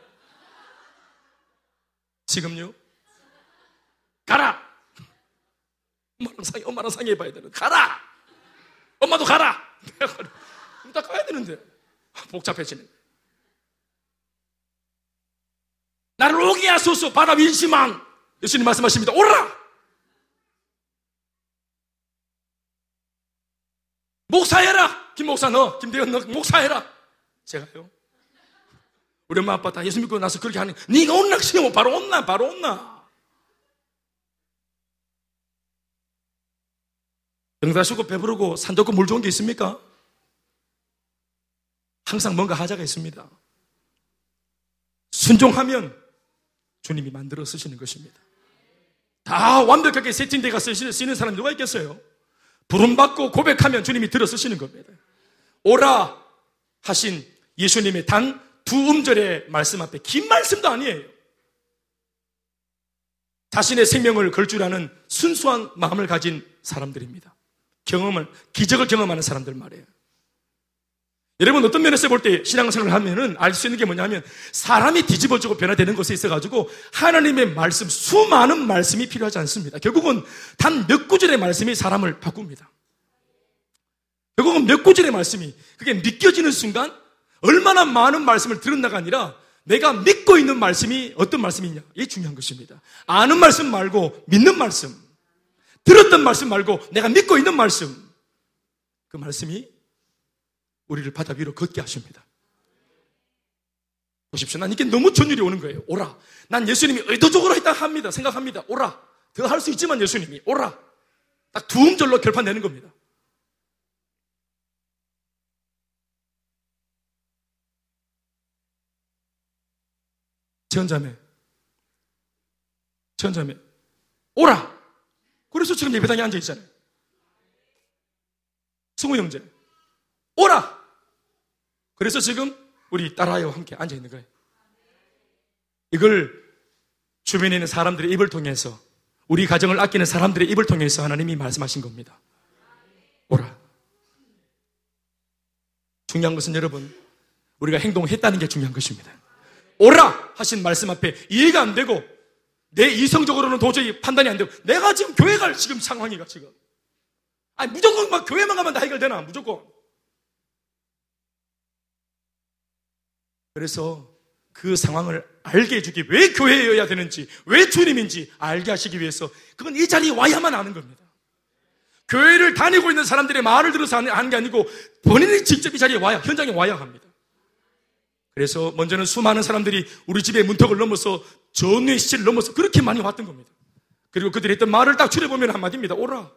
S1: 지금요? 가라. 엄마랑 상의, 엄마랑 상의해봐야 되는. 가라. 엄마도 가라. 딱 가야 되는데 복잡해지네. 나를 오게 하소서. 바다 윈시망. 예수님 말씀하십니다. 오라. 목사해라. 김 목사 너, 김대현 너 목사해라. 제가요? 우리 엄마 아빠 다 예수 믿고 나서 그렇게 하는. 네가 온나 시험 바로 온나 바로 온나. 병사 쉬고 배부르고 산 좋고 물 좋은 게 있습니까? 항상 뭔가 하자가 있습니다. 순종하면 주님이 만들어 쓰시는 것입니다. 다 완벽하게 세팅되어 쓰시는 사람이 누가 있겠어요? 부름받고 고백하면 주님이 들어 쓰시는 겁니다. 오라 하신 예수님의 단 두 음절의 말씀 앞에 긴 말씀도 아니에요. 자신의 생명을 걸 줄 아는 순수한 마음을 가진 사람들입니다. 경험을, 기적을 경험하는 사람들 말이에요. 여러분, 어떤 면에서 볼 때 신앙생활을 하면은 알 수 있는 게 뭐냐면 사람이 뒤집어지고 변화되는 것에 있어가지고 하나님의 말씀, 수많은 말씀이 필요하지 않습니다. 결국은 단 몇 구절의 말씀이 사람을 바꿉니다. 결국은 몇 구절의 말씀이 그게 믿겨지는 순간 얼마나 많은 말씀을 들었나가 아니라 내가 믿고 있는 말씀이 어떤 말씀이냐, 이게 중요한 것입니다. 아는 말씀 말고 믿는 말씀, 들었던 말씀 말고 내가 믿고 있는 말씀, 그 말씀이 우리를 바다 위로 걷게 하십니다. 보십시오. 난 이게 너무 전율이 오는 거예요. 오라. 난 예수님이 의도적으로 했다 합니다. 생각합니다. 오라. 더 할 수 있지만 예수님이 오라. 딱 두 음절로 결판내는 겁니다. 지원자매, 지원자매, 오라. 그래서 지금 예배당에 앉아 있잖아요. 승우 형제, 오라. 그래서 지금 우리 딸아이와 함께 앉아 있는 거예요. 이걸 주변에 있는 사람들의 입을 통해서, 우리 가정을 아끼는 사람들의 입을 통해서 하나님이 말씀하신 겁니다. 오라. 중요한 것은 여러분, 우리가 행동했다는 게 중요한 것입니다. 오라 하신 말씀 앞에 이해가 안 되고 내 이성적으로는 도저히 판단이 안 되고 내가 지금 교회 갈 지금 상황이가 지금 아니 무조건 막 교회만 가면 다 해결되나 무조건. 그래서 그 상황을 알게 해주기, 왜 교회여야 되는지, 왜 주님인지 알게 하시기 위해서 그건 이 자리에 와야만 아는 겁니다. 교회를 다니고 있는 사람들의 말을 들어서 하는 게 아니고 본인이 직접 이 자리에 와야, 현장에 와야 합니다. 그래서 먼저는 수많은 사람들이 우리 집의 문턱을 넘어서 전후의 시체를 넘어서 그렇게 많이 왔던 겁니다. 그리고 그들이 했던 말을 딱 추려보면 한마디입니다. 오라.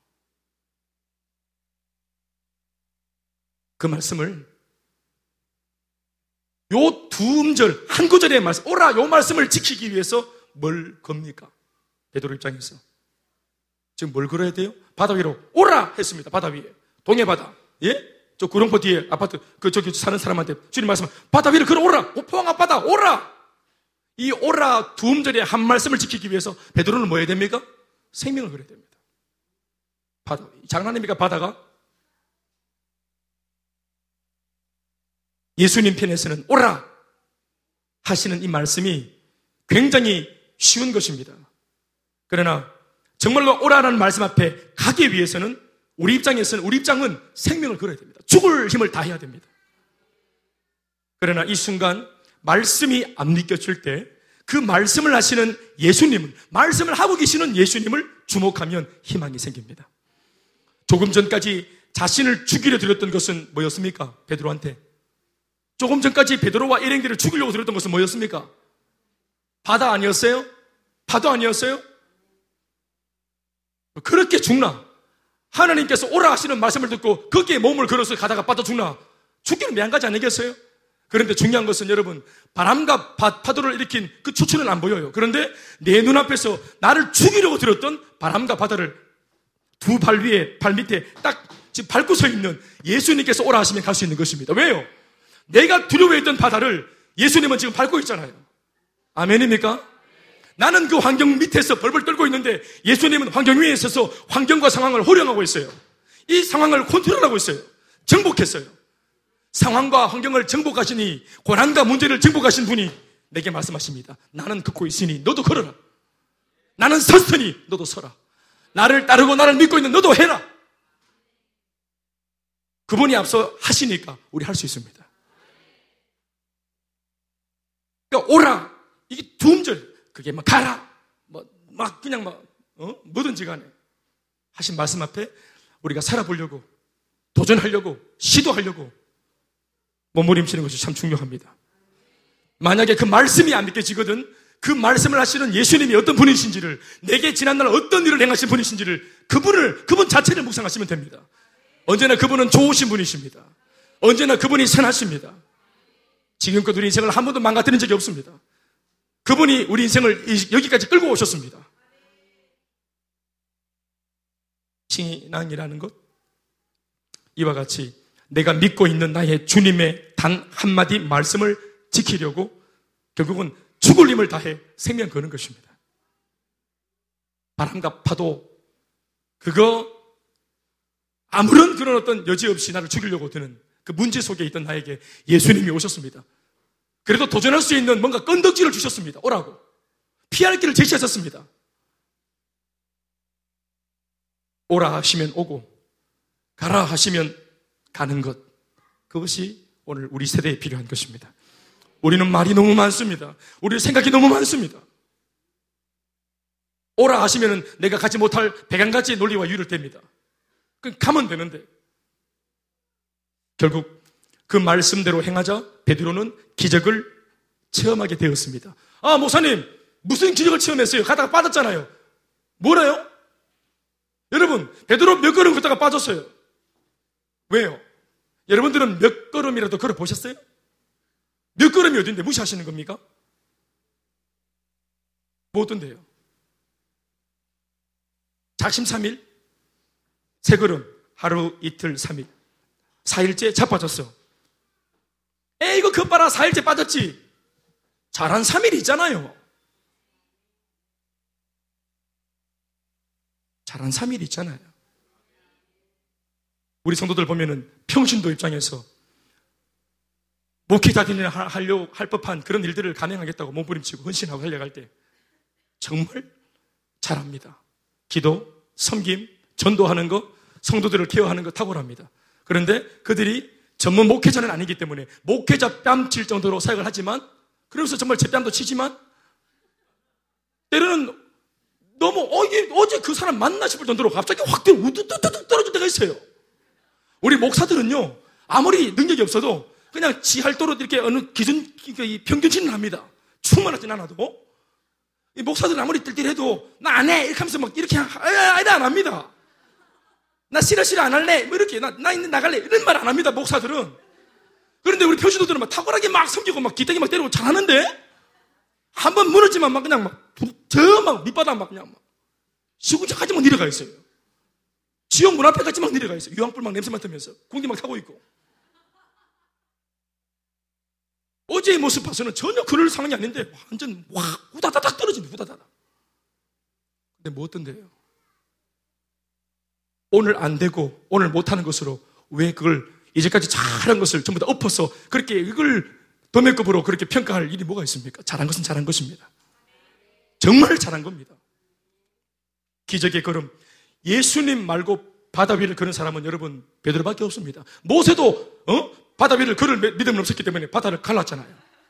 S1: 그 말씀을 요 두 음절, 한 구절의 말씀, 오라, 요 말씀을 지키기 위해서 뭘 겁니까? 베드로 입장에서. 지금 뭘 걸어야 돼요? 바다 위로 오라 했습니다. 바다 위에. 동해바다. 예? 저 구룡포 뒤에 아파트, 그, 저기 사는 사람한테 주님 말씀, 바다 위로 걸어오라! 포항 앞바다, 오라! 이 오라 두 음절의 한 말씀을 지키기 위해서 베드로는 뭐 해야 됩니까? 생명을 걸어야 됩니다. 바다. 장난입니까, 바다가? 예수님 편에서는 오라! 하시는 이 말씀이 굉장히 쉬운 것입니다. 그러나 정말로 오라라는 말씀 앞에 가기 위해서는 우리 입장에서는, 우리 입장은 생명을 걸어야 됩니다. 죽을 힘을 다해야 됩니다. 그러나 이 순간 말씀이 안 믿겨질 때 그 말씀을 하시는 예수님을, 말씀을 하고 계시는 예수님을 주목하면 희망이 생깁니다. 조금 전까지 자신을 죽이려 들었던 것은 뭐였습니까? 베드로한테. 조금 전까지 베드로와 일행들을 죽이려고 들었던 것은 뭐였습니까? 바다 아니었어요? 파도 아니었어요? 그렇게 죽나? 하나님께서 오라 하시는 말씀을 듣고 거기에 몸을 걸어서 가다가 빠져 죽나? 죽기는 매한가지 아니겠어요? 그런데 중요한 것은 여러분, 바람과 바, 파도를 일으킨 그 추천은 안 보여요. 그런데 내 눈앞에서 나를 죽이려고 들었던 바람과 바다를 두 발 위에, 발 밑에 딱 지금 밟고 서 있는 예수님께서 오라 하시면 갈 수 있는 것입니다. 왜요? 내가 두려워했던 바다를 예수님은 지금 밟고 있잖아요. 아멘입니까? 나는 그 환경 밑에서 벌벌 떨고 있는데 예수님은 환경 위에 있어서 환경과 상황을 호령하고 있어요. 이 상황을 컨트롤하고 있어요. 정복했어요. 상황과 환경을 정복하시니, 고난과 문제를 정복하신 분이 내게 말씀하십니다. 나는 걷고 있으니 너도 걸어라. 나는 섰으니 너도 서라. 나를 따르고 나를 믿고 있는 너도 해라. 그분이 앞서 하시니까 우리 할 수 있습니다. 그러니까 오라, 이게 두 음절, 그게 막 가라, 뭐, 막 그냥 막, 어? 뭐든지 간에 하신 말씀 앞에 우리가 살아보려고, 도전하려고, 시도하려고 몸부림치는 것이 참 중요합니다. 만약에 그 말씀이 안 믿겨지거든, 그 말씀을 하시는 예수님이 어떤 분이신지를, 내게 지난날 어떤 일을 행하신 분이신지를, 그분을, 그분 자체를 묵상하시면 됩니다. 언제나 그분은 좋으신 분이십니다. 언제나 그분이 선하십니다. 지금껏 우리 인생을 한 번도 망가뜨린 적이 없습니다. 그분이 우리 인생을 여기까지 끌고 오셨습니다. 신앙이라는 것, 이와 같이 내가 믿고 있는 나의 주님의 단 한마디 말씀을 지키려고 결국은 죽을 힘을 다해 생명 거는 것입니다. 바람과 파도, 그거 아무런 그런 어떤 여지 없이 나를 죽이려고 드는 그 문제 속에 있던 나에게 예수님이 오셨습니다. 그래도 도전할 수 있는 뭔가 건덕지를 주셨습니다. 오라고. 피할 길을 제시하셨습니다. 오라 하시면 오고, 가라 하시면 가는 것. 그것이 오늘 우리 세대에 필요한 것입니다. 우리는 말이 너무 많습니다. 우리 생각이 너무 많습니다. 오라 하시면 내가 가지 못할 백양가지의 논리와 유를 댑니다. 그럼 가면 되는데, 결국 그 말씀대로 행하자 베드로는 기적을 체험하게 되었습니다. 아, 목사님, 무슨 기적을 체험했어요? 가다가 빠졌잖아요. 뭐래요? 여러분, 베드로 몇 걸음 걷다가 빠졌어요. 왜요? 여러분들은 몇 걸음이라도 걸어 보셨어요? 몇 걸음이 어딘데 무시하시는 겁니까? 뭐 어떤데요? 작심삼일, 세 걸음, 하루, 이틀, 삼일, 사일째 자빠졌어. 에, 이거 그것 봐라, 사일째 빠졌지. 잘한 삼일 있잖아요. 잘한 삼일 있잖아요. 우리 성도들 보면은 평신도 입장에서 목회자들이나 하려 할 법한 그런 일들을 감행하겠다고 몸부림치고 헌신하고 달려갈 때 정말 잘합니다. 기도, 섬김, 전도하는 거, 성도들을 케어하는 거 탁월합니다. 그런데 그들이 전문 목회자는 아니기 때문에 목회자 뺨 칠 정도로 사역을 하지만, 그러면서 정말 제 뺨도 치지만, 때로는 너무 어, 이게 어제 그 사람 만나 싶을 정도로 갑자기 확 우두두둑 떨어질 때가 있어요. 우리 목사들은요, 아무리 능력이 없어도 그냥 지 할도로 이렇게 어느 기준, 평균치는 합니다. 충만하진 않아도. 이 목사들은 아무리 뜰뜰해도 나 안 해! 이렇게 하면서 막 이렇게, 아니다, 안 합니다. 나 싫어, 싫어, 안 할래. 뭐 이렇게, 나, 나 있는 나갈래. 이런 말 안 합니다, 목사들은. 그런데 우리 표시도들은 막 탁월하게 막 섬기고 막 기대기 막 때리고 잘하는데, 한 번 무너지면 막 그냥 막, 저 막 밑바닥 막 그냥 막, 시궁창까지 막 내려가 있어요. 지옥 문 앞에까지 막 내려가 있어요. 유황불 막 냄새 맡으면서. 공기 막 타고 있고. 어제의 모습 봐서는 전혀 그럴 상황이 아닌데, 완전, 와, 후다다닥 떨어집니다, 후다다닥. 근데 뭐 어떤데요? 오늘 안 되고, 오늘 못하는 것으로 왜 그걸, 이제까지 잘한 것을 전부 다 엎어서, 그렇게 이걸 도매급으로 그렇게 평가할 일이 뭐가 있습니까? 잘한 것은 잘한 것입니다. 정말 잘한 겁니다. 기적의 걸음. 예수님 말고 바다 위를 걸은 사람은 여러분, 베드로밖에 없습니다. 모세도, 어? 바다 위를 걸을 믿음은 없었기 때문에 바다를 갈랐잖아요.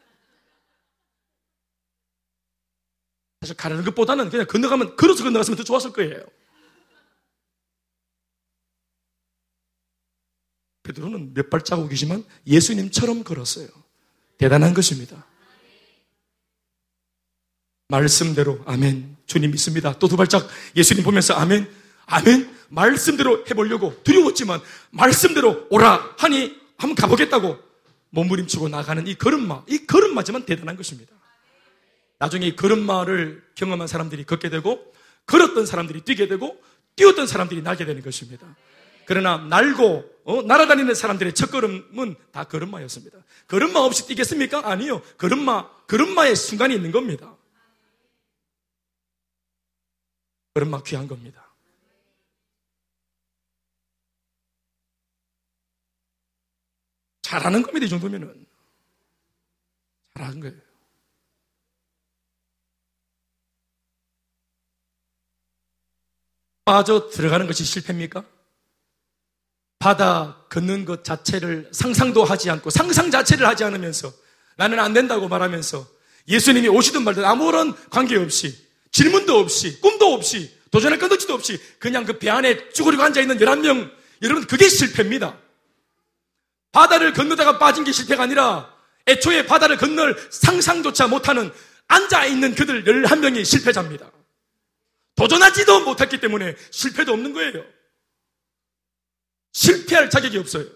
S1: 사실 가르는 것보다는 그냥 건너가면, 걸어서 건너갔으면 더 좋았을 거예요. 베드로는 몇 발자국이지만 예수님처럼 걸었어요. 대단한 것입니다. 말씀대로 아멘. 주님 믿습니다. 또 두 발짝 예수님 보면서 아멘. 아멘. 말씀대로 해보려고 두려웠지만 말씀대로 오라 하니 한번 가보겠다고 몸부림치고 나가는 이 걸음마, 이 걸음마지만 대단한 것입니다. 나중에 이 걸음마를 경험한 사람들이 걷게 되고 걸었던 사람들이 뛰게 되고 뛰었던 사람들이 나게 되는 것입니다. 그러나 날고 어, 날아다니는 사람들의 첫걸음은 다 걸음마였습니다. 걸음마 없이 뛰겠습니까? 아니요. 걸음마, 걸음마의 순간이 있는 겁니다. 걸음마 귀한 겁니다. 잘하는 겁니다. 이 정도면은 잘하는 거예요. 빠져 들어가는 것이 실패입니까? 바다 걷는 것 자체를 상상도 하지 않고 상상 자체를 하지 않으면서 나는 안 된다고 말하면서 예수님이 오시든 말든 아무런 관계없이 질문도 없이 꿈도 없이 도전할 건덕지도 없이 그냥 그 배 안에 쭈그리고 앉아있는 열한 명, 여러분 그게 실패입니다. 바다를 건너다가 빠진 게 실패가 아니라 애초에 바다를 건널 상상조차 못하는 앉아있는 그들 열한 명이 실패자입니다. 도전하지도 못했기 때문에 실패도 없는 거예요. 실패할 자격이 없어요.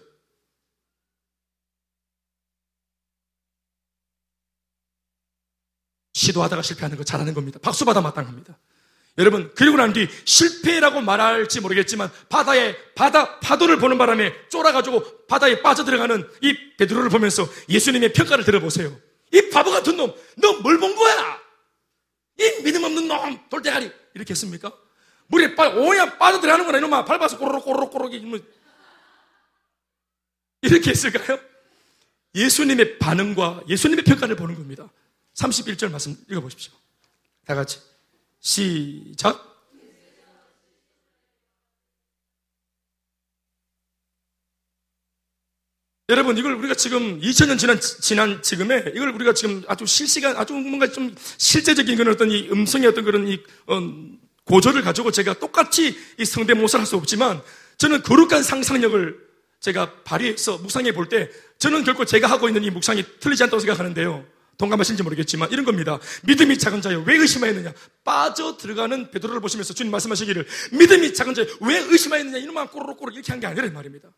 S1: 시도하다가 실패하는 거 잘하는 겁니다. 박수받아 마땅합니다. 여러분, 그리고 난 뒤 실패라고 말할지 모르겠지만 바다에 바다 파도를 보는 바람에 쫄아가지고 바다에 빠져들어가는 이 베드로를 보면서 예수님의 평가를 들어보세요. 이 바보 같은 놈, 너 뭘 본 거야? 이 믿음 없는 놈, 돌대가리. 이렇게 했습니까? 물에 빠, 오야 빠져들어가는 거나 이놈아 밟아서 꼬르륵 꼬르륵 꼬르륵 이렇게 했을까요? 예수님의 반응과 예수님의 평가를 보는 겁니다. 삼십일 절 말씀 읽어보십시오. 다 같이 시작. 여러분, 이걸 우리가 지금 이천 년 지난, 지난 지금에 이걸 우리가 지금 아주 실시간, 아주 뭔가 좀 실제적인 그런 어떤 이 음성의 어떤 그런 이, 어, 고조를 가지고 제가 똑같이 이 성대모사를 할 수 없지만 저는 거룩한 상상력을 제가 발휘해서 묵상해 볼 때 저는 결코 제가 하고 있는 이 묵상이 틀리지 않다고 생각하는데요. 동감하실지 모르겠지만 이런 겁니다. 믿음이 작은 자여 왜 의심하였느냐? 빠져 들어가는 베드로를 보시면서 주님 말씀하시기를 믿음이 작은 자여 왜 의심하였느냐? 이놈아 꼬르륵꼬르륵 이렇게 한 게 아니라 이 말입니다.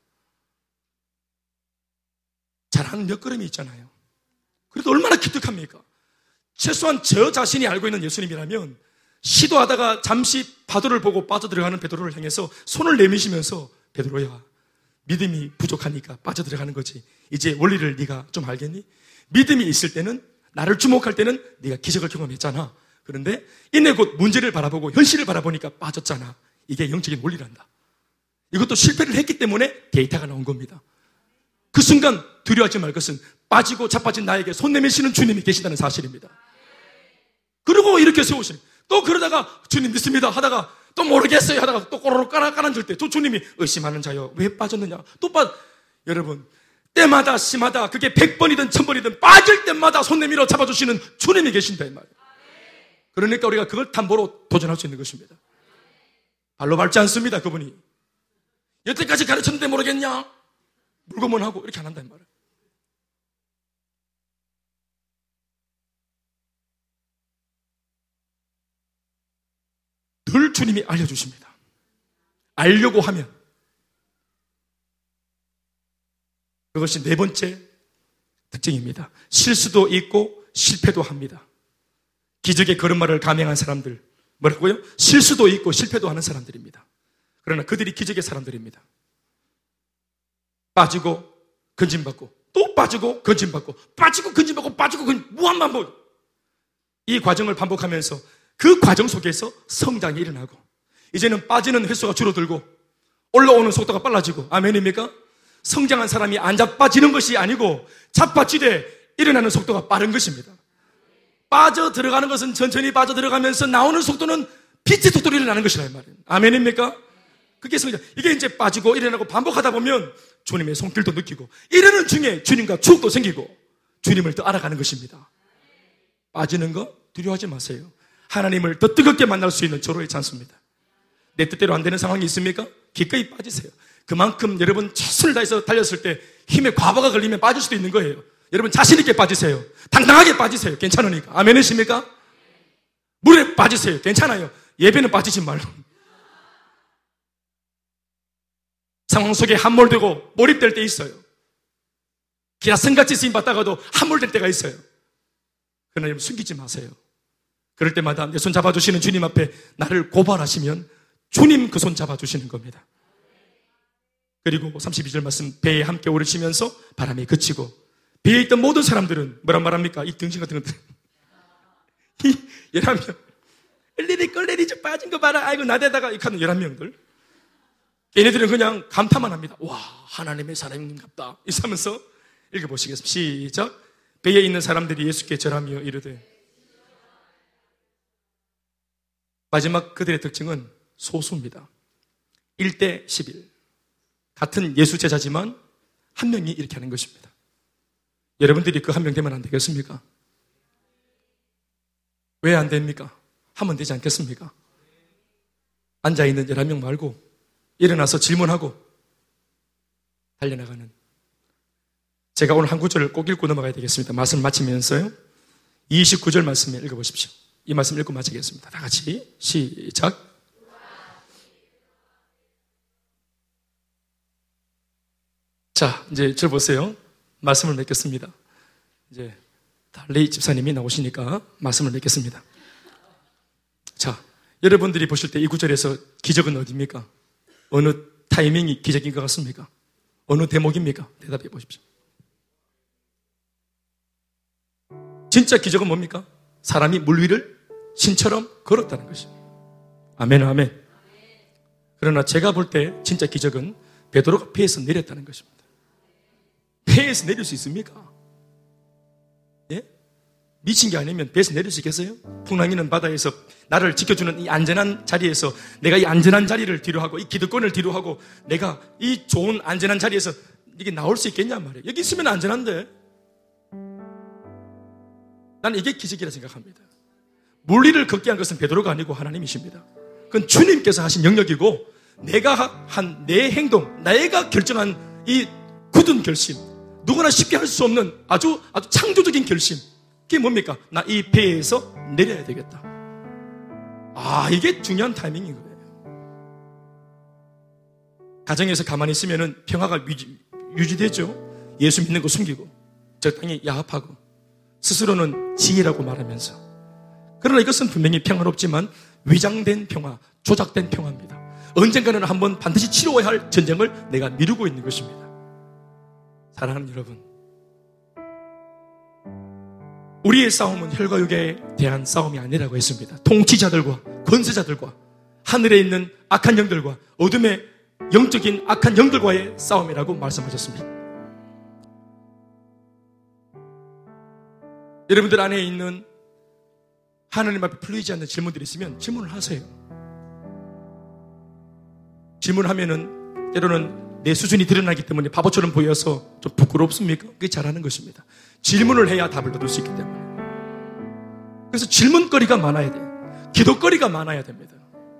S1: 잘하는 몇 걸음이 있잖아요. 그래도 얼마나 기특합니까? 최소한 저 자신이 알고 있는 예수님이라면 시도하다가 잠시 파도를 보고 빠져들어가는 베드로를 향해서 손을 내미시면서 베드로야, 믿음이 부족하니까 빠져들어가는 거지. 이제 원리를 네가 좀 알겠니? 믿음이 있을 때는, 나를 주목할 때는 네가 기적을 경험했잖아. 그런데 이내 곧 문제를 바라보고 현실을 바라보니까 빠졌잖아. 이게 영적인 원리란다. 이것도 실패를 했기 때문에 데이터가 나온 겁니다. 그 순간 두려워하지 말 것은 빠지고 자빠진 나에게 손 내미시는 주님이 계시다는 사실입니다. 그리고 이렇게 세우시는, 또 그러다가 주님 믿습니다 하다가 또 모르겠어요 하다가 또 꼬르륵 깔아줄 때 또 주님이 의심하는 자여 왜 빠졌느냐? 또 빠 여러분, 때마다 심하다 그게 백 번이든 천 번이든 빠질 때마다 손 내밀어 잡아주시는 주님이 계신다 이 말이에요. 그러니까 우리가 그걸 담보로 도전할 수 있는 것입니다. 발로 밟지 않습니다. 그분이 여태까지 가르쳤는데 모르겠냐? 물고문 하고 이렇게 안 한다 이 말이에요. 늘 주님이 알려주십니다. 알려고 하면. 그것이 네 번째 특징입니다. 실수도 있고 실패도 합니다. 기적의 걸음마를 감행한 사람들, 뭐라고요? 실수도 있고 실패도 하는 사람들입니다. 그러나 그들이 기적의 사람들입니다. 빠지고 건진받고 또 빠지고 건진받고 빠지고 건진받고 빠지고 건진, 무한반복. 이 과정을 반복하면서 그 과정 속에서 성장이 일어나고 이제는 빠지는 횟수가 줄어들고 올라오는 속도가 빨라지고, 아멘입니까? 성장한 사람이 안 자빠지는 것이 아니고 자빠지되 일어나는 속도가 빠른 것입니다. 빠져 들어가는 것은 천천히 빠져 들어가면서 나오는 속도는 빛의 속도로 일어나는 것이라 이 말이에요. 아멘입니까? 그게 성장. 이게 이제 빠지고 일어나고 반복하다 보면 주님의 손길도 느끼고 이러는 중에 주님과 추억도 생기고 주님을 더 알아가는 것입니다. 빠지는 거 두려워하지 마세요. 하나님을 더 뜨겁게 만날 수 있는 절호의 찬스입니다. 내 뜻대로 안 되는 상황이 있습니까? 기꺼이 빠지세요. 그만큼 여러분 최선을 다해서 달렸을 때 힘에 과부하가 걸리면 빠질 수도 있는 거예요. 여러분 자신 있게 빠지세요. 당당하게 빠지세요. 괜찮으니까. 아멘이십니까? 물에 빠지세요. 괜찮아요. 예배는 빠지지 말고. 상황 속에 함몰되고 몰입될 때 있어요. 기라성같이 쓰임 받다가도 함몰될 때가 있어요. 그러나 여러분 숨기지 마세요. 그럴 때마다 내 손 잡아주시는 주님 앞에 나를 고발하시면 주님 그 손 잡아주시는 겁니다. 그리고 삼십이 절 말씀, 배에 함께 오르시면서 바람이 그치고 배에 있던 모든 사람들은 뭐라 말합니까? 이 등신 같은 것들 이 열한 명 일일이 끌레리 좀 빠진 거 봐라. 아이고 나대다가 이렇게 하는 열한 명들, 얘네들은 그냥 감탄만 합니다. 와, 하나님의 사람인갑다 이러면서 읽어보시겠습니다. 시작. 배에 있는 사람들이 예수께 절하며 이르되, 마지막 그들의 특징은 소수입니다. 일 대 십일. 같은 예수 제자지만 한 명이 이렇게 하는 것입니다. 여러분들이 그 한 명 되면 안 되겠습니까? 왜 안 됩니까? 하면 되지 않겠습니까? 앉아있는 열한 명 말고 일어나서 질문하고 달려나가는. 제가 오늘 한 구절을 꼭 읽고 넘어가야 되겠습니다. 말씀 마치면서요, 이십구 절 말씀을 읽어보십시오. 이 말씀 읽고 마치겠습니다. 다 같이 시작. 자, 이제 저 보세요. 말씀을 맺겠습니다. 이제 달리 집사님이 나오시니까 말씀을 맺겠습니다. 자, 여러분들이 보실 때 이 구절에서 기적은 어디입니까? 어느 타이밍이 기적인 것 같습니까? 어느 대목입니까? 대답해 보십시오. 진짜 기적은 뭡니까? 사람이 물 위를 신처럼 걸었다는 것입니다. 아멘, 아멘. 그러나 제가 볼 때 진짜 기적은 베드로가 배에서 내렸다는 것입니다. 배에서 내릴 수 있습니까? 예? 미친 게 아니면 배에서 내릴 수 있겠어요? 풍랑이는 바다에서 나를 지켜주는 이 안전한 자리에서 내가 이 안전한 자리를 뒤로 하고 이 기득권을 뒤로 하고 내가 이 좋은 안전한 자리에서 이게 나올 수 있겠냐 말이에요. 여기 있으면 안전한데. 나는 이게 기적이라 생각합니다. 물리를 걷게 한 것은 베드로가 아니고 하나님이십니다. 그건 주님께서 하신 영역이고 내가 한 내 행동, 내가 결정한 이 굳은 결심, 누구나 쉽게 할 수 없는 아주 아주 창조적인 결심, 그게 뭡니까? 나 이 배에서 내려야 되겠다. 아, 이게 중요한 타이밍인 거예요. 가정에서 가만히 있으면 평화가 유지, 유지되죠. 예수 믿는 거 숨기고 적당히 야합하고 스스로는 지혜라고 말하면서. 그러나 이것은 분명히 평화롭지만 위장된 평화, 조작된 평화입니다. 언젠가는 한번 반드시 치러야 할 전쟁을 내가 미루고 있는 것입니다. 사랑하는 여러분, 우리의 싸움은 혈과 육에 대한 싸움이 아니라고 했습니다. 통치자들과 권세자들과 하늘에 있는 악한 영들과 어둠의 영적인 악한 영들과의 싸움이라고 말씀하셨습니다. 여러분들 안에 있는 하나님 앞에 풀리지 않는 질문들이 있으면 질문을 하세요. 질문하면은 때로는 내 수준이 드러나기 때문에 바보처럼 보여서 좀 부끄럽습니까? 그게 잘하는 것입니다. 질문을 해야 답을 얻을 수 있기 때문에. 그래서 질문거리가 많아야 돼요. 기도거리가 많아야 됩니다.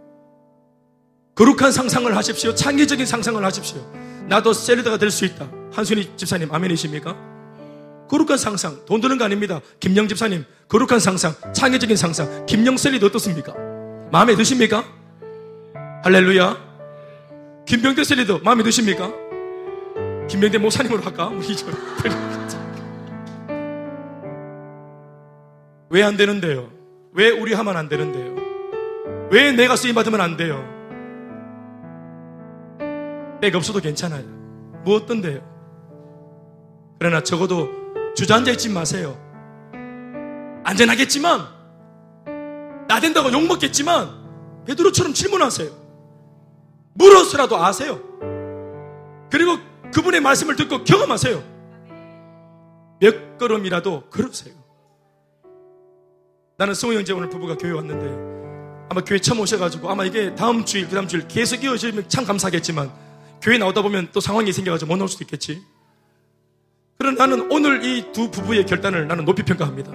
S1: 거룩한 상상을 하십시오. 창의적인 상상을 하십시오. 나도 셀러드가 될 수 있다. 한순희 집사님 아멘이십니까? 거룩한 상상, 돈 드는 거 아닙니다. 김영 집사님, 거룩한 상상, 창의적인 상상. 김영 셀리도 어떻습니까? 마음에 드십니까? 할렐루야. 김병대 셀리도 마음에 드십니까? 김병대 목사님으로 할까? 왜 안 되는데요? 왜 우리 하면 안 되는데요? 왜 내가 쓰임받으면 안 돼요? 백 없어도 괜찮아요. 뭐 어떤데요? 그러나 적어도 주저앉아 있지 마세요. 안전하겠지만, 나댄다고 욕먹겠지만 베드로처럼 질문하세요. 물어서라도 아세요. 그리고 그분의 말씀을 듣고 경험하세요. 몇 걸음이라도 걸으세요. 나는 성우 형제 오늘 부부가 교회 왔는데 아마 교회 처음 오셔가지고 아마 이게 다음 주일 그 다음 주일 계속 이어지면 참 감사하겠지만 교회 나오다 보면 또 상황이 생겨가지고 못 나올 수도 있겠지. 그러나 나는 오늘 이 두 부부의 결단을 나는 높이 평가합니다.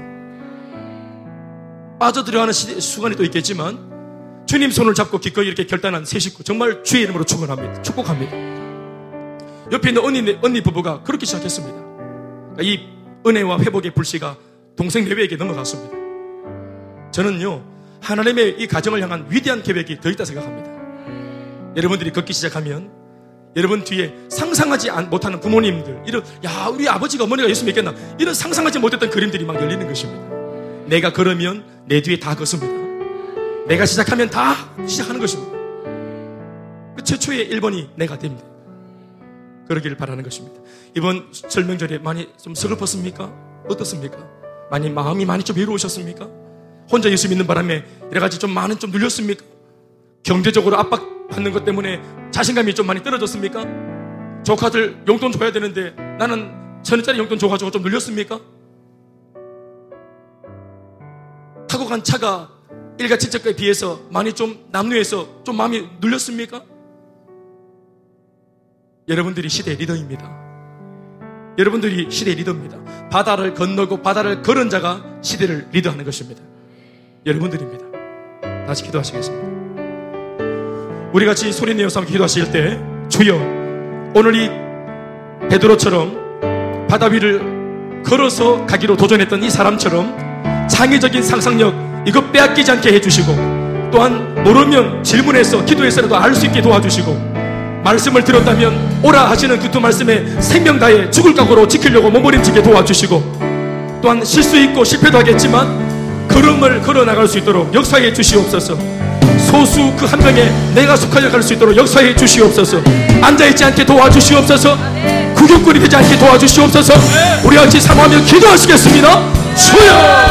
S1: 빠져들어가는 시대, 순간이 또 있겠지만 주님 손을 잡고 기꺼이 이렇게 결단한 세 식구 정말 주의 이름으로 축원합니다. 축복합니다. 옆에 있는 언니, 언니 부부가 그렇게 시작했습니다. 이 은혜와 회복의 불씨가 동생 내외에게 넘어갔습니다. 저는요, 하나님의 이 가정을 향한 위대한 계획이 더 있다 생각합니다. 여러분들이 걷기 시작하면 여러분 뒤에 상상하지 못하는 부모님들, 이런, 야, 우리 아버지가 어머니가 예수 믿겠나, 이런 상상하지 못했던 그림들이 막 열리는 것입니다. 내가 걸으면 내 뒤에 다 걷습니다. 내가 시작하면 다 시작하는 것입니다. 그 최초의 일 번이 내가 됩니다. 그러기를 바라는 것입니다. 이번 설 명절에 많이 좀 서글펐습니까? 어떻습니까? 많이 마음이 많이 좀 외로우셨습니까? 혼자 예수 믿는 바람에 여러 가지 좀 많은 좀 눌렸습니까? 경제적으로 압박받는 것 때문에 자신감이 좀 많이 떨어졌습니까? 조카들 용돈 줘야 되는데 나는 천 원짜리 용돈 줘가지고 좀 눌렸습니까? 타고 간 차가 일가친척에 비해서 많이 좀 남루해서 좀 마음이 눌렸습니까? 여러분들이 시대의 리더입니다. 여러분들이 시대의 리더입니다. 바다를 건너고 바다를 걸은 자가 시대를 리더하는 것입니다. 여러분들입니다. 다시 기도하시겠습니다. 우리 같이 소리내어서 함께 기도하실 때, 주여, 오늘 이 베드로처럼 바다 위를 걸어서 가기로 도전했던 이 사람처럼 창의적인 상상력 이거 빼앗기지 않게 해주시고, 또한 모르면 질문해서 기도해서라도 알 수 있게 도와주시고, 말씀을 들었다면 오라 하시는 그 두 말씀에 생명 다해 죽을 각오로 지키려고 몸부림치게 도와주시고, 또한 실수 있고 실패도 하겠지만 걸음을 걸어 나갈 수 있도록 역사해 주시옵소서. 소수 그 한 명에 내가 속하여 갈 수 있도록 역사해 주시옵소서. 앉아있지 않게 도와주시옵소서. 구경꾼이 되지 않게 도와주시옵소서. 우리 같이 사모하며 기도하시겠습니다. 주여!